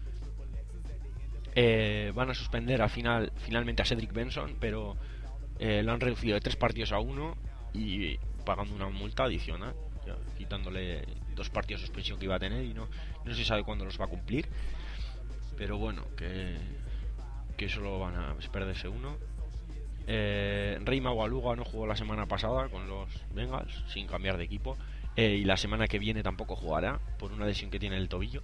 Eh, van a suspender al final finalmente a Cedric Benson, pero eh, lo han reducido de tres partidos a uno y pagando una multa adicional, ya, quitándole dos partidos de suspensión que iba a tener y no, no se sabe cuándo los va a cumplir. Pero bueno, que que solo van a perderse uno. Eh, Rey Magualuga no jugó la semana pasada con los Bengals, sin cambiar de equipo. Eh, y la semana que viene tampoco jugará, por una lesión que tiene en el tobillo.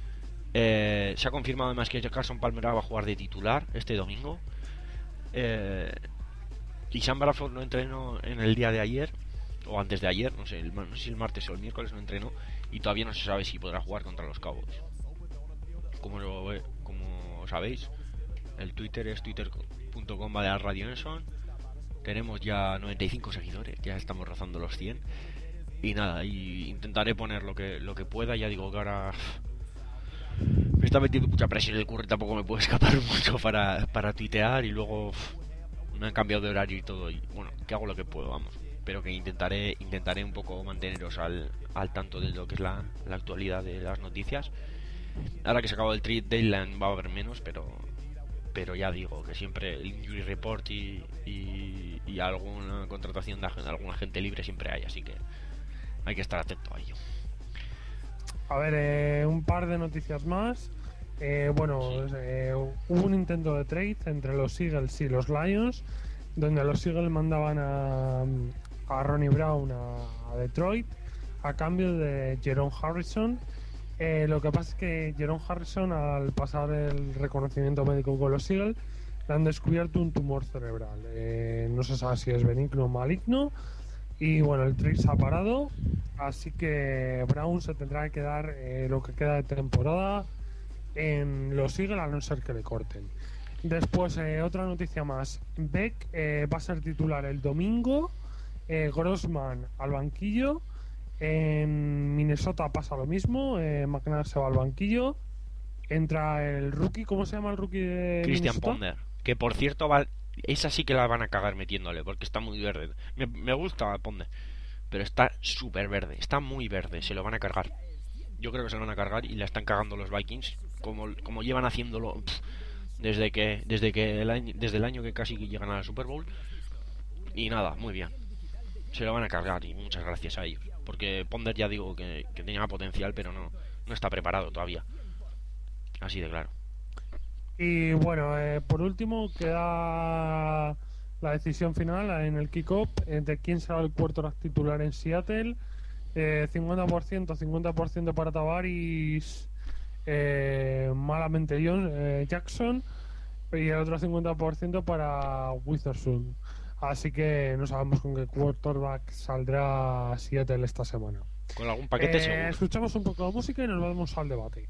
Eh, se ha confirmado además que Carson Palmer va a jugar de titular este domingo. Eh, y Sam Bradford no entrenó en el día de ayer, o antes de ayer, no sé, el, no sé si el martes o el miércoles no entrenó. Y todavía no se sabe si podrá jugar contra los Cowboys. Como, lo, como sabéis, el Twitter es twitter punto com barra Radio Enson. Tenemos ya noventa y cinco seguidores, ya estamos rozando los cien. Y nada, y intentaré poner lo que lo que pueda. Ya digo que ahora me está metiendo mucha presión el curry, tampoco me puedo escapar mucho para, para tuitear. Y luego me han cambiado de horario y todo. Y bueno, que hago lo que puedo, vamos. Pero que intentaré intentaré un poco manteneros al, al tanto de lo que es la, la actualidad de las noticias. Ahora que se acabó el trade deadline va a haber menos, pero pero ya digo que siempre el injury report y, y, y alguna contratación de, de alguna gente libre siempre hay, así que hay que estar atento a ello. A ver, eh, un par de noticias más. Eh, bueno, Sí. eh, hubo un intento de trade entre los Eagles y los Lions, donde los Eagles mandaban a, a Ronnie Brown a, a Detroit a cambio de Jerome Harrison. Eh, lo que pasa es que Jerome Harrison, al pasar el reconocimiento médico con los Eagles, le han descubierto un tumor cerebral. Eh, no se sabe si es benigno o maligno. Y bueno, el trade se ha parado. Así que Brown se tendrá que quedar eh, lo que queda de temporada en los Eagles, a no ser que le corten. Después, eh, otra noticia más. Beck eh, va a ser titular el domingo. Eh, Grossman al banquillo. En Minnesota pasa lo mismo. Eh, McNair se va al banquillo. Entra el rookie. ¿Cómo se llama el rookie de Christian Minnesota? Ponder, que por cierto va, esa sí que la van a cagar metiéndole, porque está muy verde. Me, me gusta Ponder, pero está súper verde, está muy verde, se lo van a cargar. Yo creo que se lo van a cargar y la están cagando los Vikings, como, como llevan haciéndolo pff, desde que desde que el año, desde el año que casi llegan a la Super Bowl. Y nada, muy bien, se lo van a cargar y muchas gracias a ellos, porque Ponder ya digo que, que tenía potencial, pero no, no está preparado todavía, así de claro. Y bueno, eh, por último queda la decisión final en el kick-off eh, de quién será el quarterback titular en Seattle. Eh, cincuenta por ciento, cincuenta por ciento para Tavares, eh, malamente John, eh, Jackson, y el otro cincuenta por ciento para Witherspoon. Así que no sabemos con qué quarterback saldrá Seattle esta semana. Con algún paquete Eh, seguro. escuchamos un poco de música y nos vamos al debate.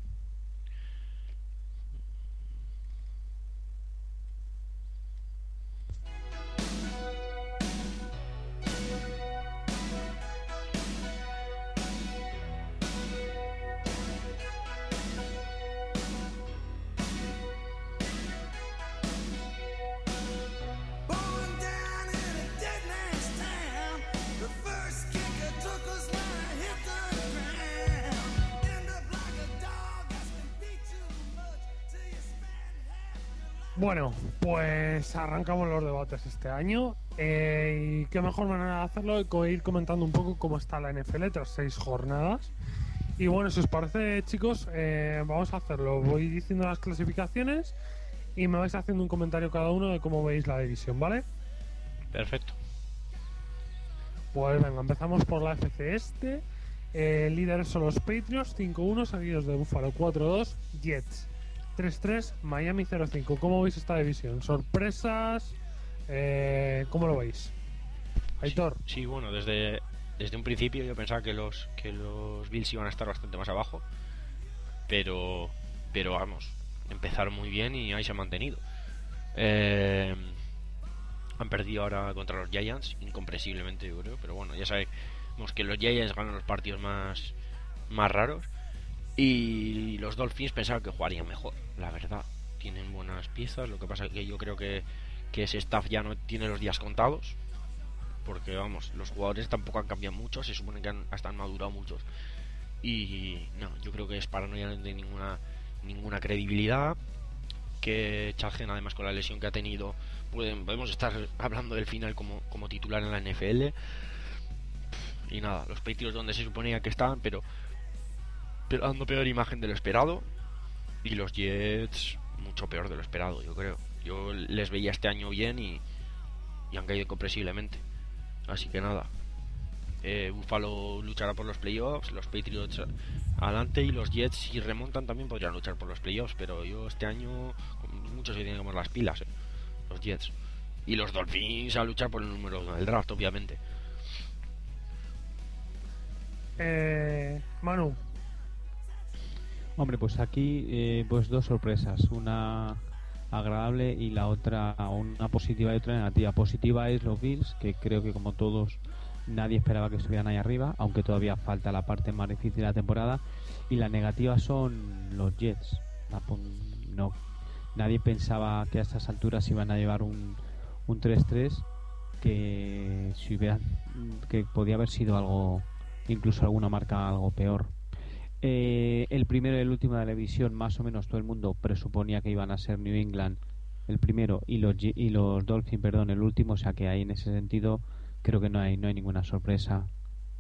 Bueno, pues arrancamos los debates este año. Eh, y qué mejor manera de hacerlo que ir comentando un poco cómo está la N F L tras seis jornadas. Y bueno, si os parece, chicos, eh, vamos a hacerlo. Voy diciendo las clasificaciones y me vais haciendo un comentario cada uno de cómo veis la división, ¿vale? Perfecto. Pues venga, empezamos por la F C Este. Eh, líderes son los Patriots cinco uno, seguidos de Buffalo cuatro dos, Jets tres tres, Miami cero cinco. ¿Cómo veis esta división? ¿Sorpresas? Eh, ¿Cómo lo veis? Aitor. Sí, sí, bueno, desde, desde un principio yo pensaba que los que los Bills iban a estar bastante más abajo, pero pero vamos, empezaron muy bien y ahí se han mantenido. Eh, han perdido ahora contra los Giants, incomprensiblemente yo creo, pero bueno, ya sabemos que los Giants ganan los partidos más, más raros. Y los Dolphins pensaba que jugarían mejor, la verdad. Tienen buenas piezas, lo que pasa es que yo creo que, que ese staff ya no tiene los días contados. Porque vamos, los jugadores tampoco han cambiado mucho, se supone que han, hasta han madurado muchos. Y no, yo creo que es paranoia de ninguna, ninguna credibilidad. Que Chalgen, además con la lesión que ha tenido, pueden, podemos estar hablando del final como, como titular en la N F L. Y nada, los Patriots donde se suponía que estaban, pero... pero dando peor imagen de lo esperado. Y los Jets, mucho peor de lo esperado, yo creo. Yo les veía este año bien y, y han caído incomprensiblemente. Así que nada, eh, Buffalo luchará por los playoffs, los Patriots adelante, y los Jets, si remontan, también podrían luchar por los playoffs. Pero yo este año muchos se tienen que poner las pilas, eh, los Jets. Y los Dolphins a luchar por el número uno del draft, obviamente. Eh, Manu. Hombre, pues aquí eh, pues dos sorpresas, una agradable y la otra, una positiva y otra negativa. Positiva es los Bills, que creo que como todos nadie esperaba que estuvieran ahí arriba, aunque todavía falta la parte más difícil de la temporada. Y la negativa son los Jets. La pon- no, nadie pensaba que a estas alturas iban a llevar un, un tres tres, que si hubieran, que podía haber sido algo, incluso alguna marca algo peor. Eh, el primero y el último de la división, más o menos todo el mundo presuponía que iban a ser New England el primero y los G- y los Dolphins, perdón, el último, o sea que ahí en ese sentido creo que no hay no hay ninguna sorpresa.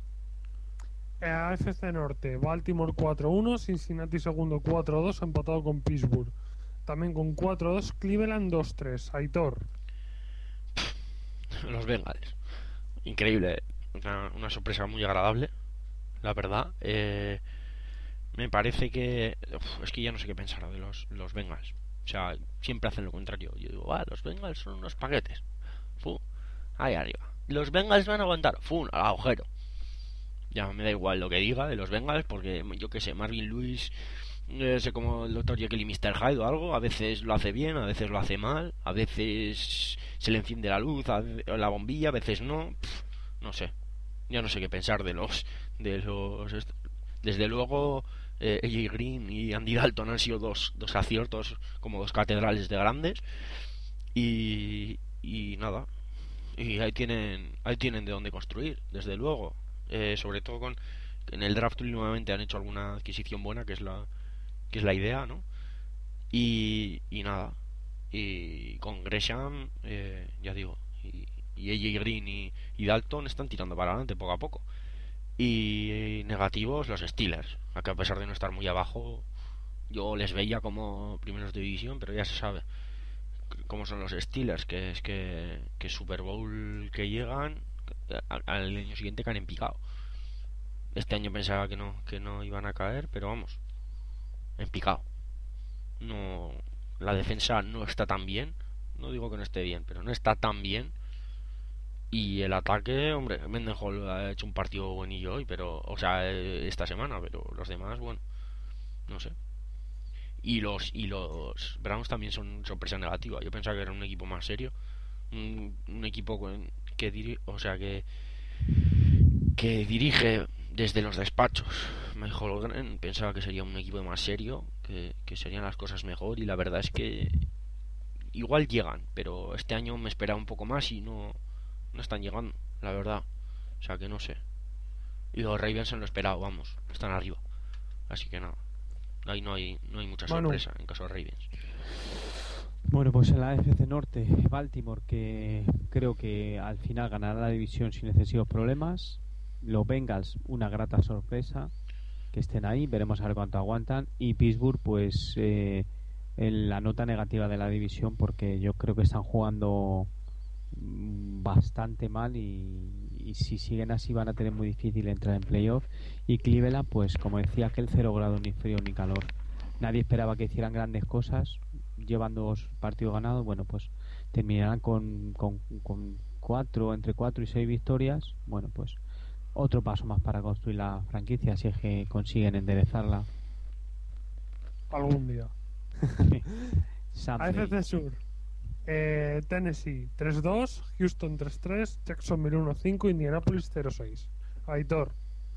A F C Norte, Baltimore cuatro uno, Cincinnati segundo cuatro dos, empatado con Pittsburgh. También con cuatro dos, Cleveland dos tres. Aitor. Los Bengals, increíble, ¿eh? una, una sorpresa muy agradable, la verdad. eh, me parece que uf, es que ya no sé qué pensar de los, los Bengals. O sea, siempre hacen lo contrario. Yo digo, ah, los Bengals son unos paquetes. Fu, ahí arriba. Los Bengals van a aguantar. Fu, al agujero. Ya me da igual lo que diga de los Bengals, porque yo qué sé, Marvin Lewis, eh, sé como el doctor Jekyll y mister Hyde o algo, a veces lo hace bien, a veces lo hace mal, a veces se le enciende la luz, a ve- la bombilla, a veces no. Pff, no sé, ya no sé qué pensar de los de los est- desde luego, eh, A J Green y Andy Dalton han sido dos, dos aciertos, como dos catedrales de grandes. Y y nada, y ahí tienen ahí tienen de dónde construir, desde luego. Eh, sobre todo con en el draft últimamente han hecho alguna adquisición buena, que es la que es la idea, ¿no? Y, y nada, y con Gresham, eh, ya digo, y, y A J Green y, y Dalton están tirando para adelante poco a poco. Y negativos los Steelers, a que a pesar de no estar muy abajo, yo les veía como primeros de división, pero ya se sabe cómo son los Steelers, que es que, que Super Bowl que llegan, a- al año siguiente caen en picado. Este año pensaba que no, que no iban a caer, pero vamos, en picado. No, la defensa no está tan bien, no digo que no esté bien, pero no está tan bien. Y el ataque, hombre, Mendenhall ha hecho un partido buenillo hoy, pero, o sea, eh, esta semana, pero los demás, bueno, no sé. Y los y los Browns también son sorpresa negativa. Yo pensaba que era un equipo más serio, un, un equipo con- que diri- o sea, que que dirige desde los despachos. Mejor Holmgren, pensaba que sería un equipo más serio, que, que serían las cosas mejor, y la verdad es que igual llegan, pero este año me esperaba un poco más y no no están llegando, la verdad. O sea que no sé. Y los Ravens se lo esperado, vamos, están arriba. Así que nada, ahí no hay no hay mucha Manu. sorpresa en caso de Ravens. Bueno, pues en la A F C Norte, Baltimore, que creo que al final ganará la división sin excesivos problemas. Los Bengals, una grata sorpresa que estén ahí, veremos a ver cuánto aguantan. Y Pittsburgh, pues eh, en la nota negativa de la división, porque yo creo que están jugando mm, bastante mal, y, y si siguen así van a tener muy difícil entrar en playoff. Y Cleveland, pues como decía, aquel cero grado, ni frío ni calor. Nadie esperaba que hicieran grandes cosas, llevan dos partidos ganados. Bueno, pues terminarán con, con, con cuatro, entre cuatro y seis victorias. Bueno, pues otro paso más para construir la franquicia, si es que consiguen enderezarla. Algún día. Someday. A F C Sur. Eh, Tennessee tres dos, Houston tres tres, Jacksonville uno cinco, Indianapolis cero seis. Aitor.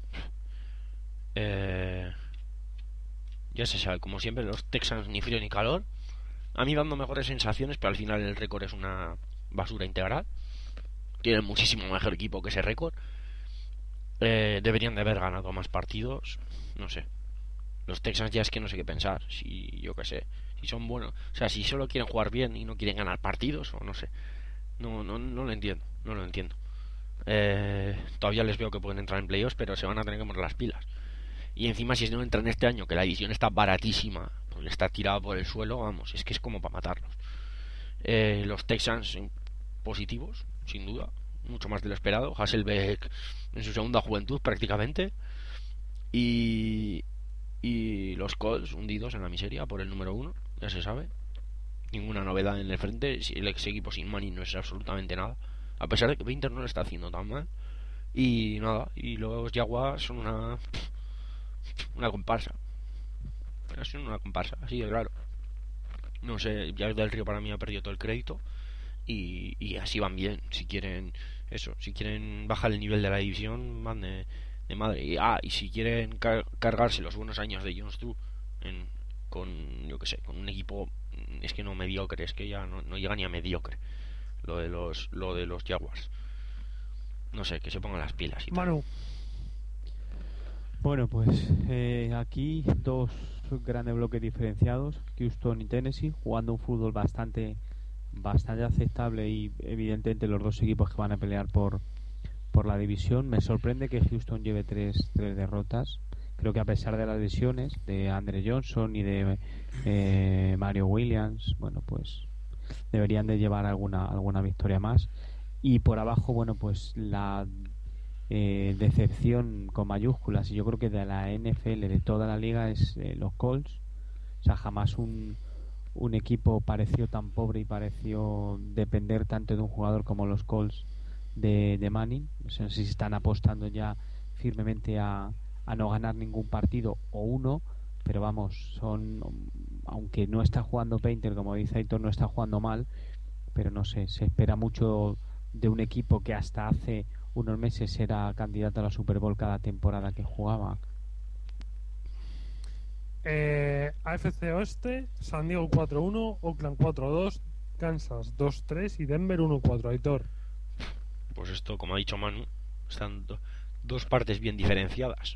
Eh, ya se sabe, como siempre, los Texans ni frío ni calor. A mí dando mejores sensaciones, pero al final el récord es una basura integral. Tienen muchísimo mejor equipo que ese récord. Eh, deberían de haber ganado más partidos. No sé. Los Texans ya es que no sé qué pensar. Si yo qué sé. Si son buenos. O sea, si solo quieren jugar bien y no quieren ganar partidos, o no sé. No, no, no lo entiendo. No lo entiendo. Eh, todavía les veo que pueden entrar en playoffs, pero se van a tener que poner las pilas. Y encima, si no entran este año, que la edición está baratísima, está tirado por el suelo, vamos, es que es como para matarlos. Eh, los Texans positivos, sin duda, mucho más de lo esperado. Hasselbeck en su segunda juventud prácticamente. Y, y los Colts hundidos en la miseria por el número uno, ya se sabe. Ninguna novedad en el frente. El ex equipo sin Manning no es absolutamente nada, a pesar de que Painter no lo está haciendo tan mal. Y nada, y los Jaguars son una una comparsa. Son una comparsa, así de claro. No sé, Jack del Río para mí ha perdido todo el crédito. Y, y así van bien. Si quieren eso, si quieren bajar el nivel de la división, van de, de madre. Y, ah, y si quieren car- cargarse los buenos años de Jones Drew en, con, yo que sé, con un equipo, es que no mediocre, es que ya no, no llega ni a mediocre lo de los lo de los Jaguars. No sé, que se pongan las pilas y tal. Manu. Bueno, pues eh, aquí dos grandes bloques diferenciados, Houston y Tennessee, jugando un fútbol bastante bastante aceptable, y evidentemente los dos equipos que van a pelear por por la división. Me sorprende que Houston lleve tres, tres derrotas. Creo que a pesar de las lesiones de Andre Johnson y de eh, Mario Williams, bueno, pues deberían de llevar alguna alguna victoria más. Y por abajo, bueno, pues la eh, decepción con mayúsculas, y yo creo que de la N F L, de toda la liga, es eh, los Colts. O sea, jamás un, un equipo pareció tan pobre y pareció depender tanto de un jugador como los Colts de, de Manning. O sea, no sé si están apostando ya firmemente a, a no ganar ningún partido o uno, pero vamos, son, aunque no está jugando Painter, como dice Aitor, no está jugando mal, pero no sé, se espera mucho de un equipo que hasta hace unos meses era candidato a la Super Bowl cada temporada que jugaba. Eh, A F C Oeste, San Diego cuatro uno, Oakland cuatro dos, Kansas dos tres y Denver uno cuatro. Aitor. Pues esto, como ha dicho Manu, están do- dos partes bien diferenciadas.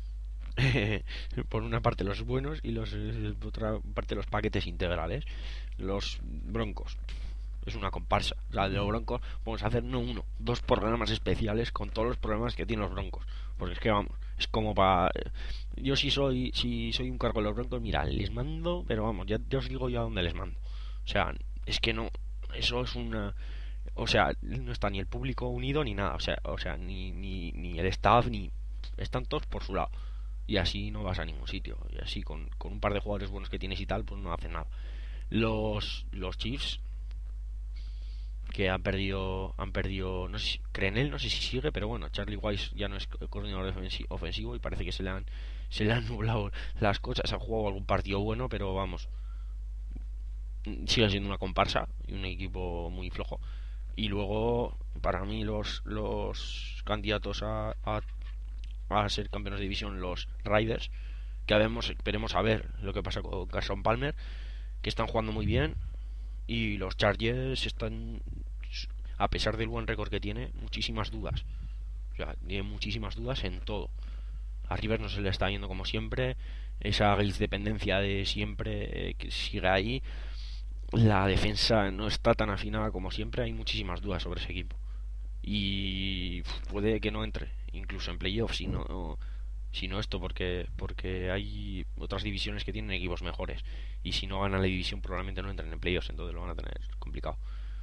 Por una parte los buenos y los eh, por otra parte los paquetes integrales. Los Broncos es una comparsa. O sea, de los Broncos vamos a hacer no uno, dos programas especiales con todos los problemas que tienen los Broncos. Porque es que vamos, es como para... Yo si soy si soy un cargo de los Broncos, mira, les mando, pero vamos, ya, ya os digo yo a dónde les mando. O sea, es que no, eso es una... O sea, no está ni el público unido ni nada. O sea, o sea ni, ni, ni el staff, ni... Están todos por su lado. Y así no vas a ningún sitio. Y así con, con un par de jugadores buenos que tienes y tal, pues no hacen nada. Los, los Chiefs, que han perdido, han perdido, no sé si, Crenel, no sé si sigue, pero bueno, Charlie Weiss ya no es coordinador ofensivo y parece que se le han, se le han nublado las cosas. Han jugado algún partido bueno, pero vamos, siguen siendo una comparsa y un equipo muy flojo. Y luego, para mí, los, los candidatos a, a, a ser campeones de división, los Raiders, que veremos, veremos a ver lo que pasa con Carson Palmer, que están jugando muy bien. Y los Chargers están, a pesar del buen récord que tiene, muchísimas dudas. O sea, tiene muchísimas dudas en todo. A Rivers no se le está yendo como siempre. Esa Gates dependencia de siempre eh, que sigue ahí. La defensa no está tan afinada como siempre. Hay muchísimas dudas sobre ese equipo. Y puede que no entre, incluso en playoffs, si no, si no esto, porque, porque hay otras divisiones que tienen equipos mejores. Y si no ganan la división, probablemente no entren en playoffs, entonces lo van a tener complicado.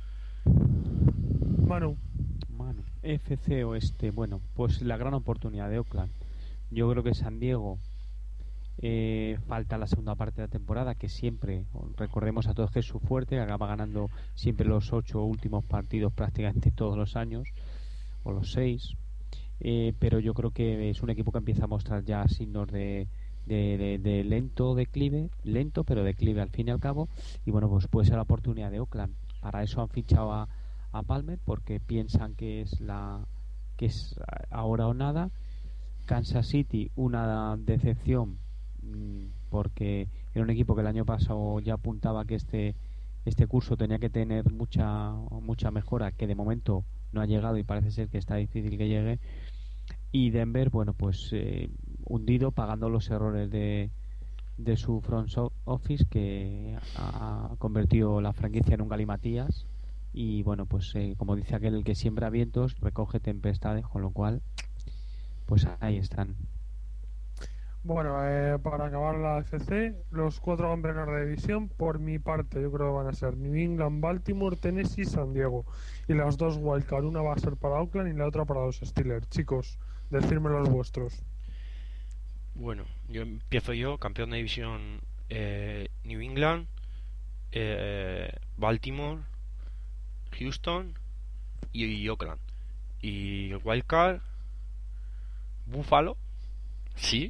Manu. Manu, F C Oeste, bueno, pues la gran oportunidad de Oakland. Yo creo que San Diego eh, falta la segunda parte de la temporada, que siempre, recordemos a todos que es su fuerte, acaba ganando siempre los ocho últimos partidos prácticamente todos los años, o los seis, eh, pero yo creo que es un equipo que empieza a mostrar ya signos de, de, de, de lento declive, lento pero declive al fin y al cabo, y bueno, pues puede ser la oportunidad de Oakland. Para eso han fichado a, a Palmer, porque piensan que es la que es ahora o nada. Kansas City, una decepción, porque era un equipo que el año pasado ya apuntaba que este este curso tenía que tener mucha mucha mejora, que de momento no ha llegado y parece ser que está difícil que llegue. Y Denver, bueno, pues eh, hundido, pagando los errores de de su front office, que ha convertido la franquicia en un galimatías. Y bueno, pues eh, como dice aquel, el que siembra vientos recoge tempestades, con lo cual pues ahí están. Bueno, eh, para acabar la F C, los cuatro campeones de división, por mi parte, yo creo que van a ser New England, Baltimore, Tennessee, San Diego. Y las dos wildcard, una va a ser para Oakland y la otra para los Steelers. Chicos, decirme los vuestros. Bueno, yo empiezo yo, campeón de división eh, New England, eh, Baltimore, Houston y, y Oakland. Y Wildcard, Buffalo, sí,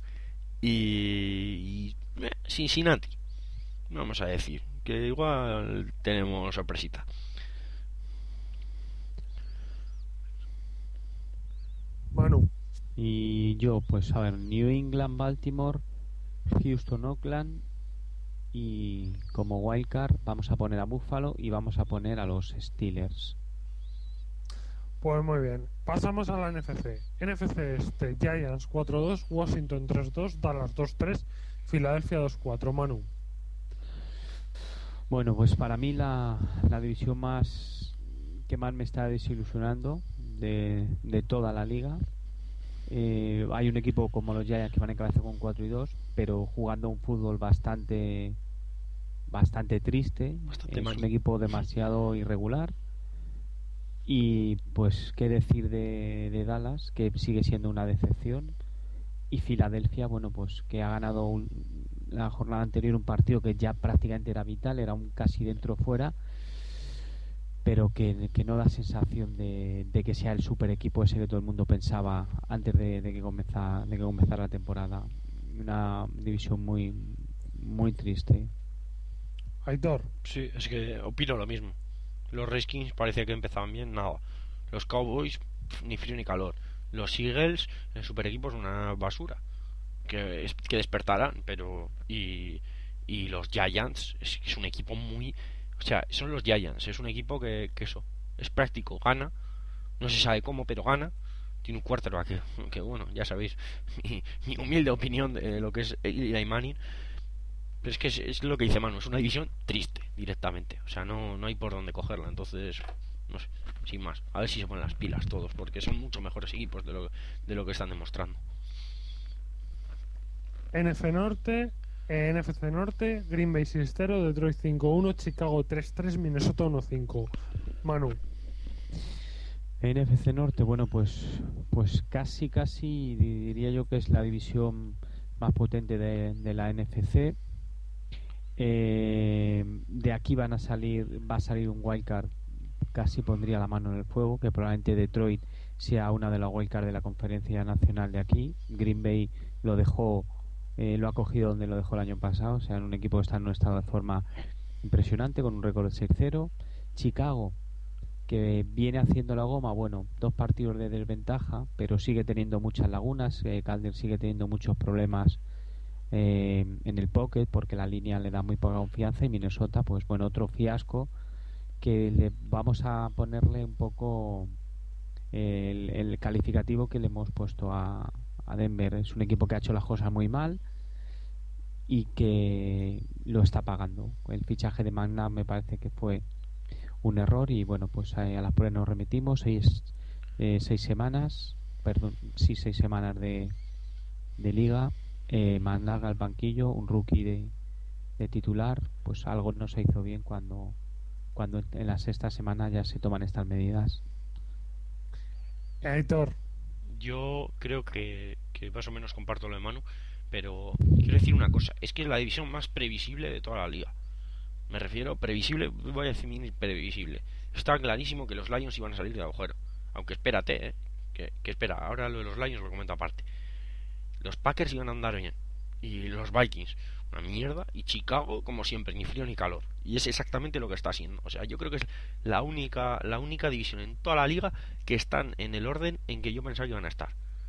y, y eh, Cincinnati. Vamos a decir que igual tenemos sorpresita. Manu. Y yo, pues a ver, New England, Baltimore, Houston, Oakland y como wildcard vamos a poner a Buffalo y vamos a poner a los Steelers. Pues muy bien, pasamos a la N F C. N F C este, Giants cuatro dos, Washington tres dos, Dallas dos tres, Filadelfia dos cuatro. Manu. Bueno, pues para mí la, la división más que más me está desilusionando de, de toda la liga. Eh, hay un equipo como los Giants que van en cabeza con cuatro y dos, pero jugando un fútbol bastante bastante triste. Bastante es mal. un equipo demasiado irregular. Y pues qué decir de, de Dallas, que sigue siendo una decepción. Y Filadelfia, bueno, pues que ha ganado un, la jornada anterior un partido que ya prácticamente era vital, era un casi dentro o fuera, pero que, que no da sensación de, de que sea el super equipo ese que todo el mundo pensaba antes de, de que comenzara de que comenzara la temporada. Una división muy muy triste. Aitor. Sí, es que opino lo mismo. Los Redskins parecía que empezaban bien, nada. Los Cowboys, pf, ni frío ni calor. Los Eagles, el super equipo es una basura. Que, es, que despertarán, pero... Y, y los Giants, es, es un equipo muy... O sea, son los Giants, es un equipo que, que eso, es práctico, gana. No se sabe cómo, pero gana. Tiene un quarterback que, que bueno, ya sabéis, mi, mi humilde opinión de lo que es Eli Manning. Pero es que es, es lo que dice Manu, es una división triste directamente. O sea, no, no hay por dónde cogerla. Entonces, no sé, sin más. A ver si se ponen las pilas todos, porque son mucho mejores equipos de lo, de lo que están demostrando. N F Norte, eh, N F C Norte, Green Bay seis cero, Detroit cinco uno, Chicago tres tres, Minnesota uno cinco. Manu. N F C Norte, bueno, pues pues casi casi diría yo que es la división más potente de, de la N F C. Eh, de aquí van a salir va a salir un wildcard, casi pondría la mano en el fuego, que probablemente Detroit sea una de las wildcards de la conferencia nacional de aquí. Green Bay lo dejó eh, lo ha cogido donde lo dejó el año pasado, o sea, en un equipo que está en un estado de forma impresionante con un récord de seis cero. Chicago, que viene haciendo la goma, bueno, dos partidos de desventaja, pero sigue teniendo muchas lagunas. eh, Calder sigue teniendo muchos problemas eh, en el pocket porque la línea le da muy poca confianza. Y Minnesota, pues bueno, otro fiasco que le vamos a ponerle un poco el, el calificativo que le hemos puesto a, a Denver. Es un equipo que ha hecho las cosas muy mal y que lo está pagando. El fichaje de Magna me parece que fue un error y bueno, pues a, a las pruebas nos remitimos. Seis, eh, seis semanas, perdón, sí, seis semanas de, de liga. Eh, mandar al banquillo un rookie de, de titular, pues algo no se hizo bien cuando cuando en la sexta semana ya se toman estas medidas. Aitor. Yo creo que, que más o menos comparto lo de Manu, pero quiero decir una cosa, es que es la división más previsible de toda la liga. Me refiero, previsible, voy a decir previsible. Está clarísimo que los Lions iban a salir de agujero. Aunque espérate, ¿eh? Que, que espera, ahora lo de los Lions lo comento aparte. Los Packers iban a andar bien. Y los Vikings, una mierda. Y Chicago, como siempre, ni frío ni calor. Y es exactamente lo que está haciendo. O sea, yo creo que es la única, la única división en toda la liga que están en el orden en que yo pensaba que iban a estar.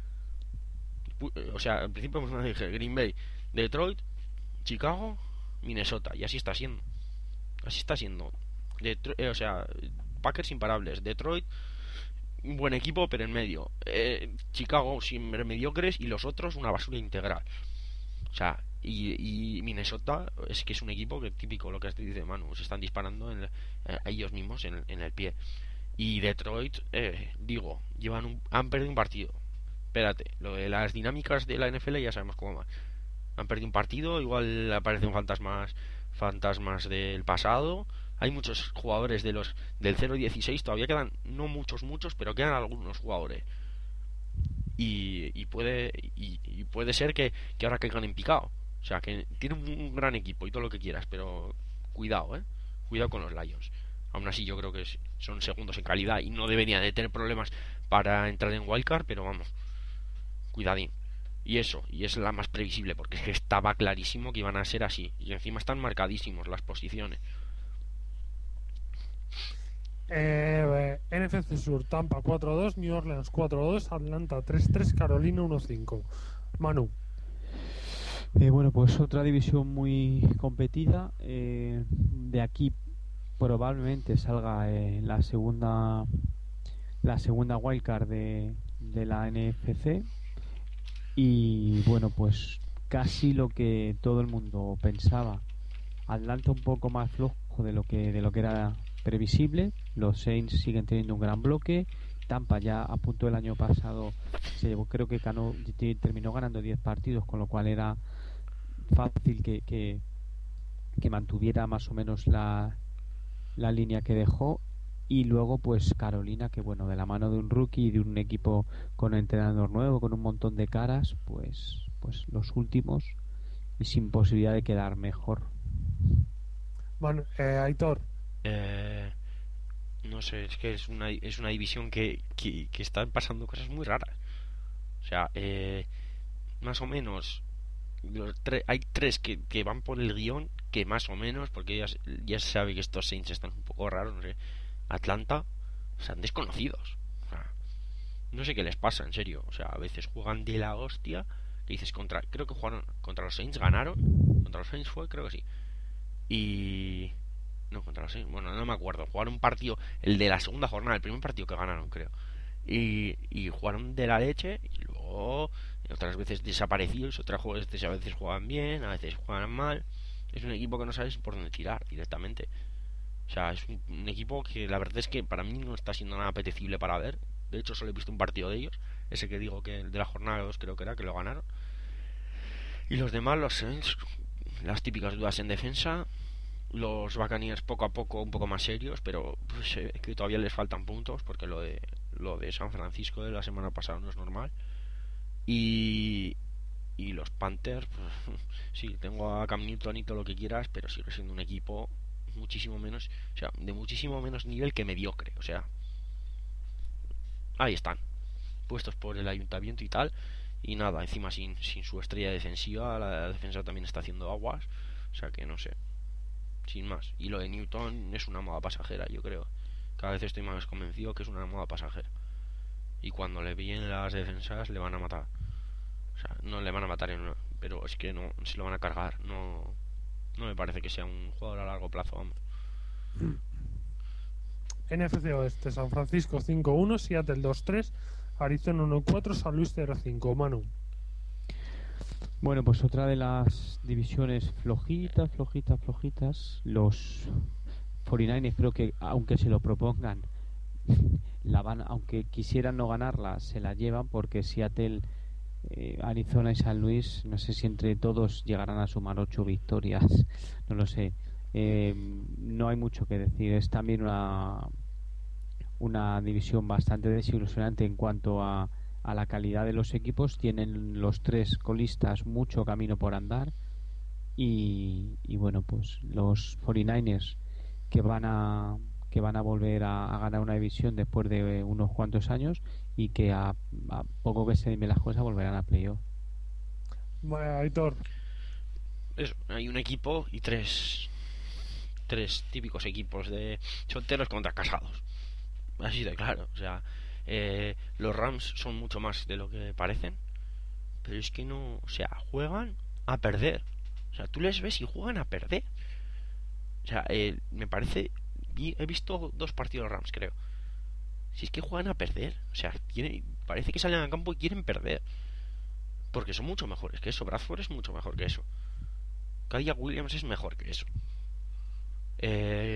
O sea, al principio me dije Green Bay, Detroit, Chicago, Minnesota. Y así está siendo. Así está siendo. Detroit, eh, o sea, Packers imparables. Detroit, un buen equipo, pero en medio. Eh, Chicago, sin mediocres. Y los otros, una basura integral. O sea, y, y Minnesota es que es un equipo que típico, lo que dice Manu, se están disparando en, eh, a ellos mismos en, en el pie. Y Detroit, eh, digo, llevan un, han perdido un partido. espérate, lo de las dinámicas de la N F L ya sabemos cómo van. Han perdido un partido, igual aparecen fantasmas fantasmas del pasado. Hay muchos jugadores de los del cero dieciséis, todavía quedan, no muchos, muchos, pero quedan algunos jugadores. Y, y puede y, y puede ser que, que ahora caigan en picado. O sea, que tiene un, un gran equipo y todo lo que quieras, pero cuidado, eh. Cuidado con los Lions. Aún así yo creo que son segundos en calidad y no deberían de tener problemas para entrar en wildcard, pero vamos, cuidadín. Y eso, y es la más previsible, porque es que estaba clarísimo que iban a ser así. Y encima están marcadísimos las posiciones. Eh, N F C Sur, Tampa cuatro dos, New Orleans cuatro dos, Atlanta tres tres, Carolina uno cinco. Manu. Eh, bueno, pues otra división muy competida. Eh, de aquí probablemente salga eh, la segunda la segunda wildcard de, de la N F C. Y bueno, pues casi lo que todo el mundo pensaba. Atlanta un poco más flojo de lo que de lo que era previsible. Los Saints siguen teniendo un gran bloque. Tampa ya a punto el año pasado se llevó, creo que ganó, terminó ganando diez partidos, con lo cual era fácil que, que, que mantuviera más o menos la, la línea que dejó. Y luego pues Carolina, que bueno, de la mano de un rookie y de un equipo con un entrenador nuevo, con un montón de caras, pues pues los últimos y sin posibilidad de quedar mejor. Bueno, eh, Aitor. Eh, no sé, es que es una, es una división que, que, que están pasando cosas muy raras. O sea, eh, más o menos los tre- hay tres que, que van por el guión, que más o menos, porque ya, ya se sabe que estos Saints están un poco raros, no sé. Atlanta, o sea, desconocidos. O sea, no sé qué les pasa, en serio. O sea, a veces juegan de la hostia. Que dices contra, creo que jugaron contra los Saints, ganaron. Contra los Saints fue, creo que sí. Y no, contra los Saints, bueno, no me acuerdo. Jugaron un partido, el de la segunda jornada, el primer partido que ganaron, creo. Y, y jugaron de la leche. Y luego otras veces desaparecidos, otras veces a veces juegan bien, a veces juegan mal. Es un equipo que no sabes por dónde tirar directamente. O sea, es un, un equipo que la verdad es que para mí no está siendo nada apetecible para ver. De hecho, solo he visto un partido de ellos. Ese que digo que el de la jornada dos creo que era, que lo ganaron. Y los demás, los Saints, las típicas dudas en defensa. Los Buccaneers poco a poco un poco más serios, pero pues, eh, que todavía les faltan puntos, porque lo de lo de San Francisco de la semana pasada no es normal. Y y los Panthers, pues, sí, tengo a Cam Newton y todo lo que quieras, pero sigue siendo un equipo muchísimo menos, o sea, de muchísimo menos nivel que mediocre. O sea, ahí están, puestos por el ayuntamiento y tal. Y nada, encima sin, sin su estrella defensiva, la defensa también está haciendo aguas. O sea que no sé, sin más. Y lo de Newton es una moda pasajera, yo creo. Cada vez estoy más convencido que es una moda pasajera. Y cuando le pillen las defensas le van a matar. O sea, no le van a matar en una, pero es que no, se lo van a cargar. No, no me parece que sea un jugador a largo plazo, vamos. N F C Oeste, San Francisco cinco uno, Seattle dos tres, Arizona uno cuatro, San Luis cero cinco. Manu. Bueno, pues otra de las divisiones flojitas, flojitas, flojitas. Los cuarenta y nueve creo que aunque se lo propongan, la van, aunque quisieran no ganarla, se la llevan, porque Seattle, eh, Arizona y San Luis, no sé si entre todos llegarán a sumar ocho victorias, no lo sé. Eh, no hay mucho que decir. Es también una una división bastante desilusionante en cuanto a, a la calidad de los equipos. Tienen los tres colistas mucho camino por andar y, y bueno, pues los cuarenta y nueve ers que van a que van a volver a, a ganar una división después de unos cuantos años, y que a, a poco que se den las cosas volverán a playoff. Bueno, Aitor. Eso, hay un equipo y tres tres típicos equipos de solteros contra casados, así de claro. O sea, eh, los Rams son mucho más de lo que parecen, pero es que no, o sea, juegan a perder. O sea, tú les ves y juegan a perder. O sea, eh, me parece, he visto dos partidos Rams, creo. Si es que juegan a perder, o sea, tiene, parece que salen al campo y quieren perder, porque son mucho mejores que eso. Bradford es mucho mejor que eso. Kaya Williams es mejor que eso. Eh,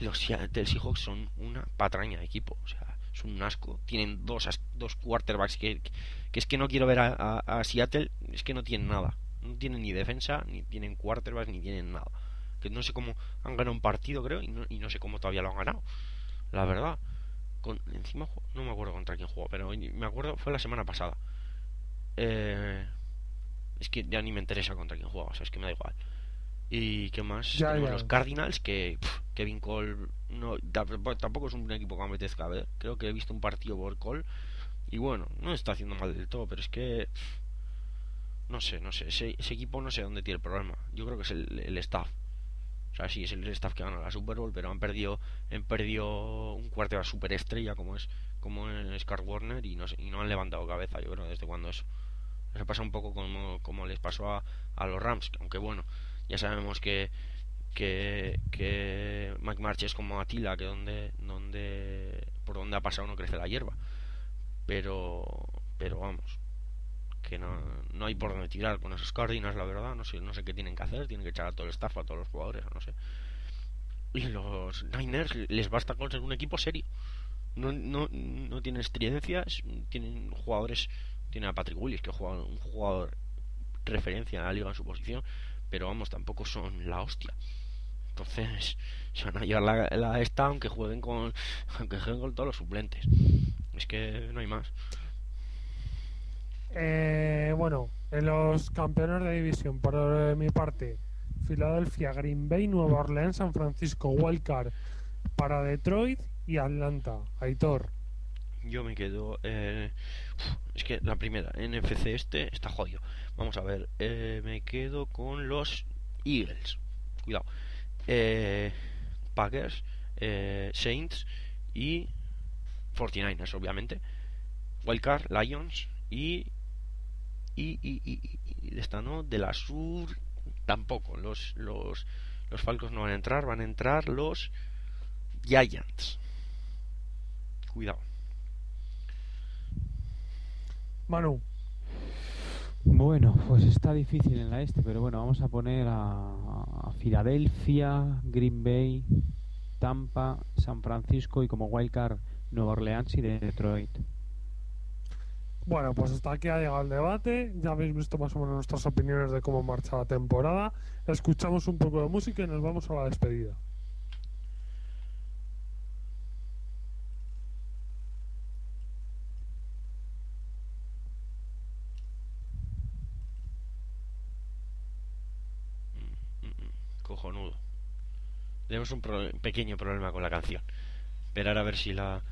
los Seattle Seahawks son una patraña de equipo, o sea, es un asco. Tienen dos dos quarterbacks que, que es que no quiero ver a, a, a Seattle, es que no tienen nada, no tienen ni defensa, ni tienen quarterbacks, ni tienen nada. Que no sé cómo han ganado un partido, creo, y no, y no sé cómo todavía lo han ganado, la verdad. Con, encima no me acuerdo contra quién jugó, pero me acuerdo fue la semana pasada. Eh, es que ya ni me interesa contra quién jugaba, o sea, es que me da igual. Y qué más, ya, tenemos ya. los Cardinals, que pff, Kevin Cole no, tampoco es un equipo que me apetezca ver. Creo que he visto un partido por Cole y bueno, no está haciendo mal del todo, pero es que pff, no sé, no sé, ese, ese equipo no sé dónde tiene el problema. Yo creo que es el, el staff. O sea, sí, es el staff que gana la Super Bowl, pero han perdido han perdido un cuarto de la superestrella como es como es Kurt Warner y no sé, y no han levantado cabeza, yo creo, desde cuando eso. Se pasa un poco como, como les pasó a, a los Rams, aunque bueno, ya sabemos que que, que Mike March es como Atila, que donde donde por donde ha pasado no crece la hierba, pero pero vamos, que no, no hay por dónde tirar con esos Cardinals, la verdad. No sé, no sé qué tienen que hacer, tienen que echar a todo el staff, a todos los jugadores, no sé. Y los Niners les basta con ser un equipo serio, no, no, no tienen estridencias, tienen jugadores, tienen a Patrick Willis, que juega un jugador referencia en la liga en su posición, pero vamos, tampoco son la hostia. Entonces se van a llevar la, la esta aunque jueguen con aunque jueguen con todos los suplentes. Es que no hay más. Eh, bueno, en los campeones de división, por eh, mi parte, Filadelfia, Green Bay, Nueva Orleans, San Francisco, Wildcard para Detroit y Atlanta. Aitor. Yo me quedo eh, es que la primera N F C este está jodido. Vamos a ver, eh, me quedo con los Eagles, cuidado, eh, Packers, eh, Saints y cuarenta y nueve ers, obviamente. Wildcard, Lions y y, y, y, y esta no, de la sur tampoco. Los, los, los Falcons no van a entrar, van a entrar los Giants. Cuidado. Manu. Bueno, pues está difícil en la este, pero bueno, vamos a poner a, a Filadelfia, Green Bay, Tampa, San Francisco y como wildcard Nueva Orleans y Detroit. Bueno, pues hasta aquí ha llegado el debate. Ya habéis visto más o menos nuestras opiniones de cómo marcha la temporada. Escuchamos un poco de música y nos vamos a la despedida. Cojonudo. Tenemos un pro- pequeño problema con la canción. Esperar a ver si la...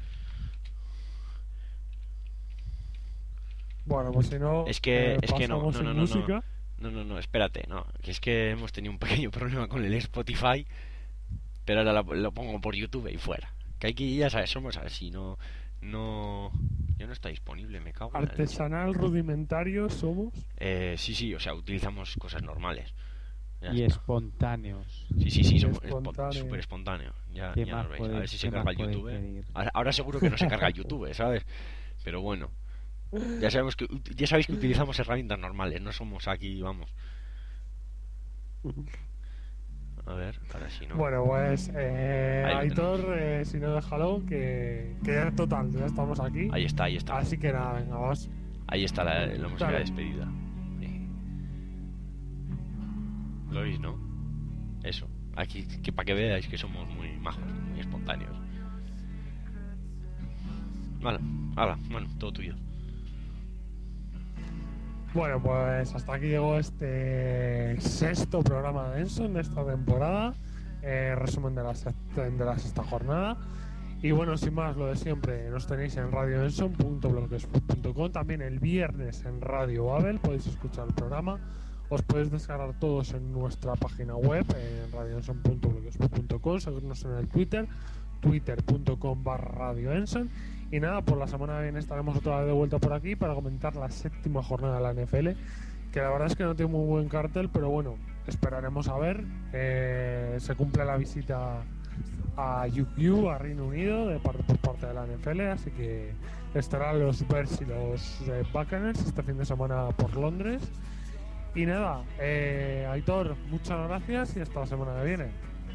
Bueno, pues si no, Es que, eh, es que no, no, pasamos no, en no, música. no, no, no, espérate, no, que es que hemos tenido un pequeño problema con el Spotify, pero ahora lo, lo pongo por YouTube y fuera. Que hay que, ya sabes, somos así, no, no, ya no está disponible, me cago en la leche. Artesanal, rudimentario somos. Eh, sí, sí, o sea, utilizamos cosas normales. Ya Y está. espontáneos. Sí, sí, sí, Y somos espontáneo. súper espontáneo. Ya, ¿Qué ya más nos veis. A podéis- ver si se qué carga más el podéis YouTube. pedir? Ahora, ahora seguro que no se carga el YouTube, ¿sabes? Pero bueno. Ya sabemos que ya sabéis que utilizamos herramientas normales, no somos aquí, vamos. A ver, ahora sí, ¿no? Bueno, pues eh, Ahí lo Aitor, eh, si no déjalo, que, que ya total, ya estamos aquí. Ahí está, ahí está. Así que nada, venga, vamos. Ahí está la, la música Dale. de despedida. Sí. ¿Lo oís, no? Eso. Aquí, que para que veáis que somos muy majos, muy espontáneos. Vale, hala, bueno, todo tuyo. Bueno, pues hasta aquí llegó este sexto programa de Enson de esta temporada. Eh, resumen de la, sexta, de la sexta jornada. Y bueno, sin más, lo de siempre, nos tenéis en radio enson punto blogspot punto com. También el viernes en Radio Babel podéis escuchar el programa. Os podéis descargar todos en nuestra página web, en radio enson punto blogspot punto com. Seguirnos en el Twitter, twitter punto com barra radio enson. Y nada, por la semana que viene estaremos otra vez de vuelta por aquí para comentar la séptima jornada de la N F L, que la verdad es que no tiene muy buen cartel, pero bueno, esperaremos a ver. Eh, se cumple la visita a U K, a Reino Unido, de parte, por parte de la N F L, así que estarán los Bears y los eh, Buccaneers este fin de semana por Londres. Y nada, eh, Aitor, muchas gracias y hasta la semana que viene.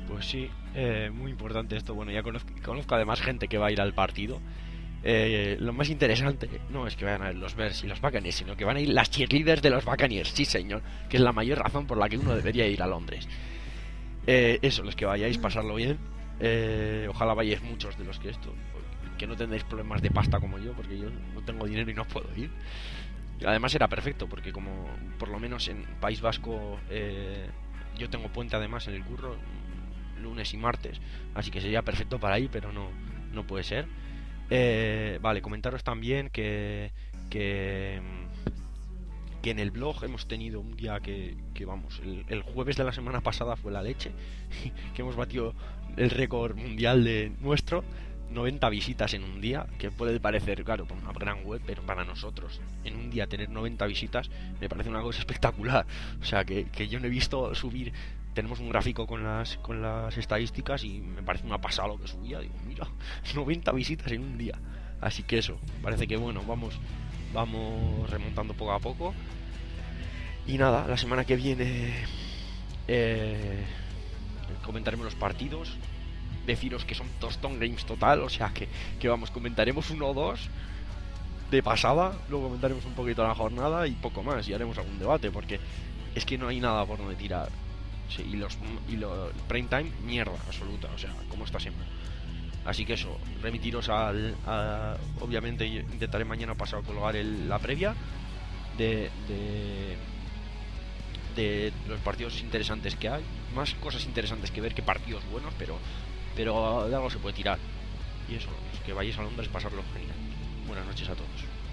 Pues sí, eh, muy importante esto. Bueno, ya conozco, conozco además gente que va a ir al partido. Eh, lo más interesante no es que vayan a ir los Bears y los Buccaneers, sino que van a ir las cheerleaders de los Buccaneers, sí señor, que es la mayor razón por la que uno debería ir a Londres. Eh, eso, los que vayáis, pasarlo bien. Eh, ojalá vayáis muchos de los que esto, que no tendréis problemas de pasta como yo, porque yo no tengo dinero y no puedo ir. Además era perfecto, porque como por lo menos en País Vasco eh, yo tengo puente además en el curro, lunes y martes, así que sería perfecto para ir, pero no, no puede ser. Eh, vale, comentaros también que, que que en el blog hemos tenido un día que, que vamos, el, el jueves de la semana pasada fue la leche, que hemos batido el récord mundial de nuestro, noventa visitas en un día, que puede parecer, claro, por una gran web, pero para nosotros en un día tener noventa visitas me parece una cosa espectacular. O sea, que, que yo no he visto subir. Tenemos un gráfico con las con las estadísticas y me parece una pasada lo que subía. Digo, mira, noventa visitas en un día. Así que eso, parece que bueno, vamos vamos remontando poco a poco. Y nada, la semana que viene eh, comentaremos los partidos. Deciros que son Tostón Games total, o sea que, que vamos, comentaremos uno o dos de pasada, luego comentaremos un poquito la jornada y poco más, y haremos algún debate, porque es que no hay nada por donde tirar. Sí, y los y los prime time, mierda absoluta, o sea, como está siempre. Así que eso, remitiros al a, obviamente intentaré mañana pasar a colgar el, la previa de, de de los partidos interesantes que hay, más cosas interesantes que ver que partidos buenos, pero pero de algo se puede tirar. Y eso, que vayáis a Londres, pasarlo genial. Buenas noches a todos.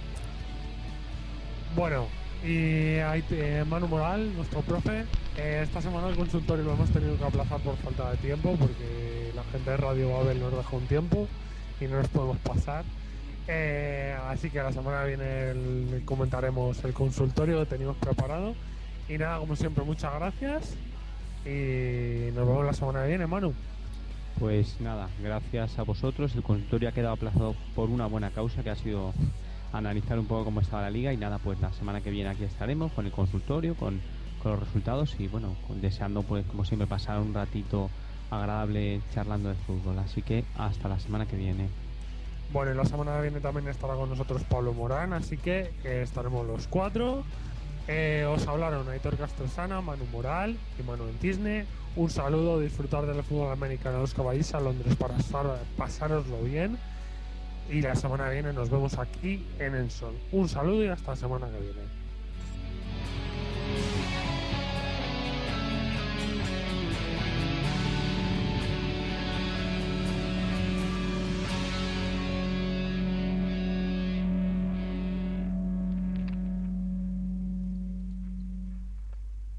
Bueno, y ahí te, Manu Moral, nuestro profe. Eh, esta semana el consultorio lo hemos tenido que aplazar por falta de tiempo, porque la gente de Radio Babel nos dejó un tiempo y no nos podemos pasar. Eh, así que la semana que viene el, comentaremos el consultorio que teníamos preparado. Y nada, como siempre, muchas gracias. Y nos vemos la semana que viene, Manu. Pues nada, gracias a vosotros. El consultorio ha quedado aplazado por una buena causa, que ha sido analizar un poco cómo estaba la liga. Y nada, pues la semana que viene aquí estaremos con el consultorio, con, con los resultados y bueno, con, deseando pues como siempre pasar un ratito agradable charlando de fútbol. Así que hasta la semana que viene. Bueno, y la semana que viene también estará con nosotros Pablo Morán, así que eh, estaremos los cuatro. Eh, os hablaron Aitor Castrosana, Manu Moral y Manu Entisne. Un saludo, disfrutar del fútbol americano, los que vayáis a Londres para pasároslo bien. Y la semana que viene nos vemos aquí en Enson. Un saludo y hasta la semana que viene.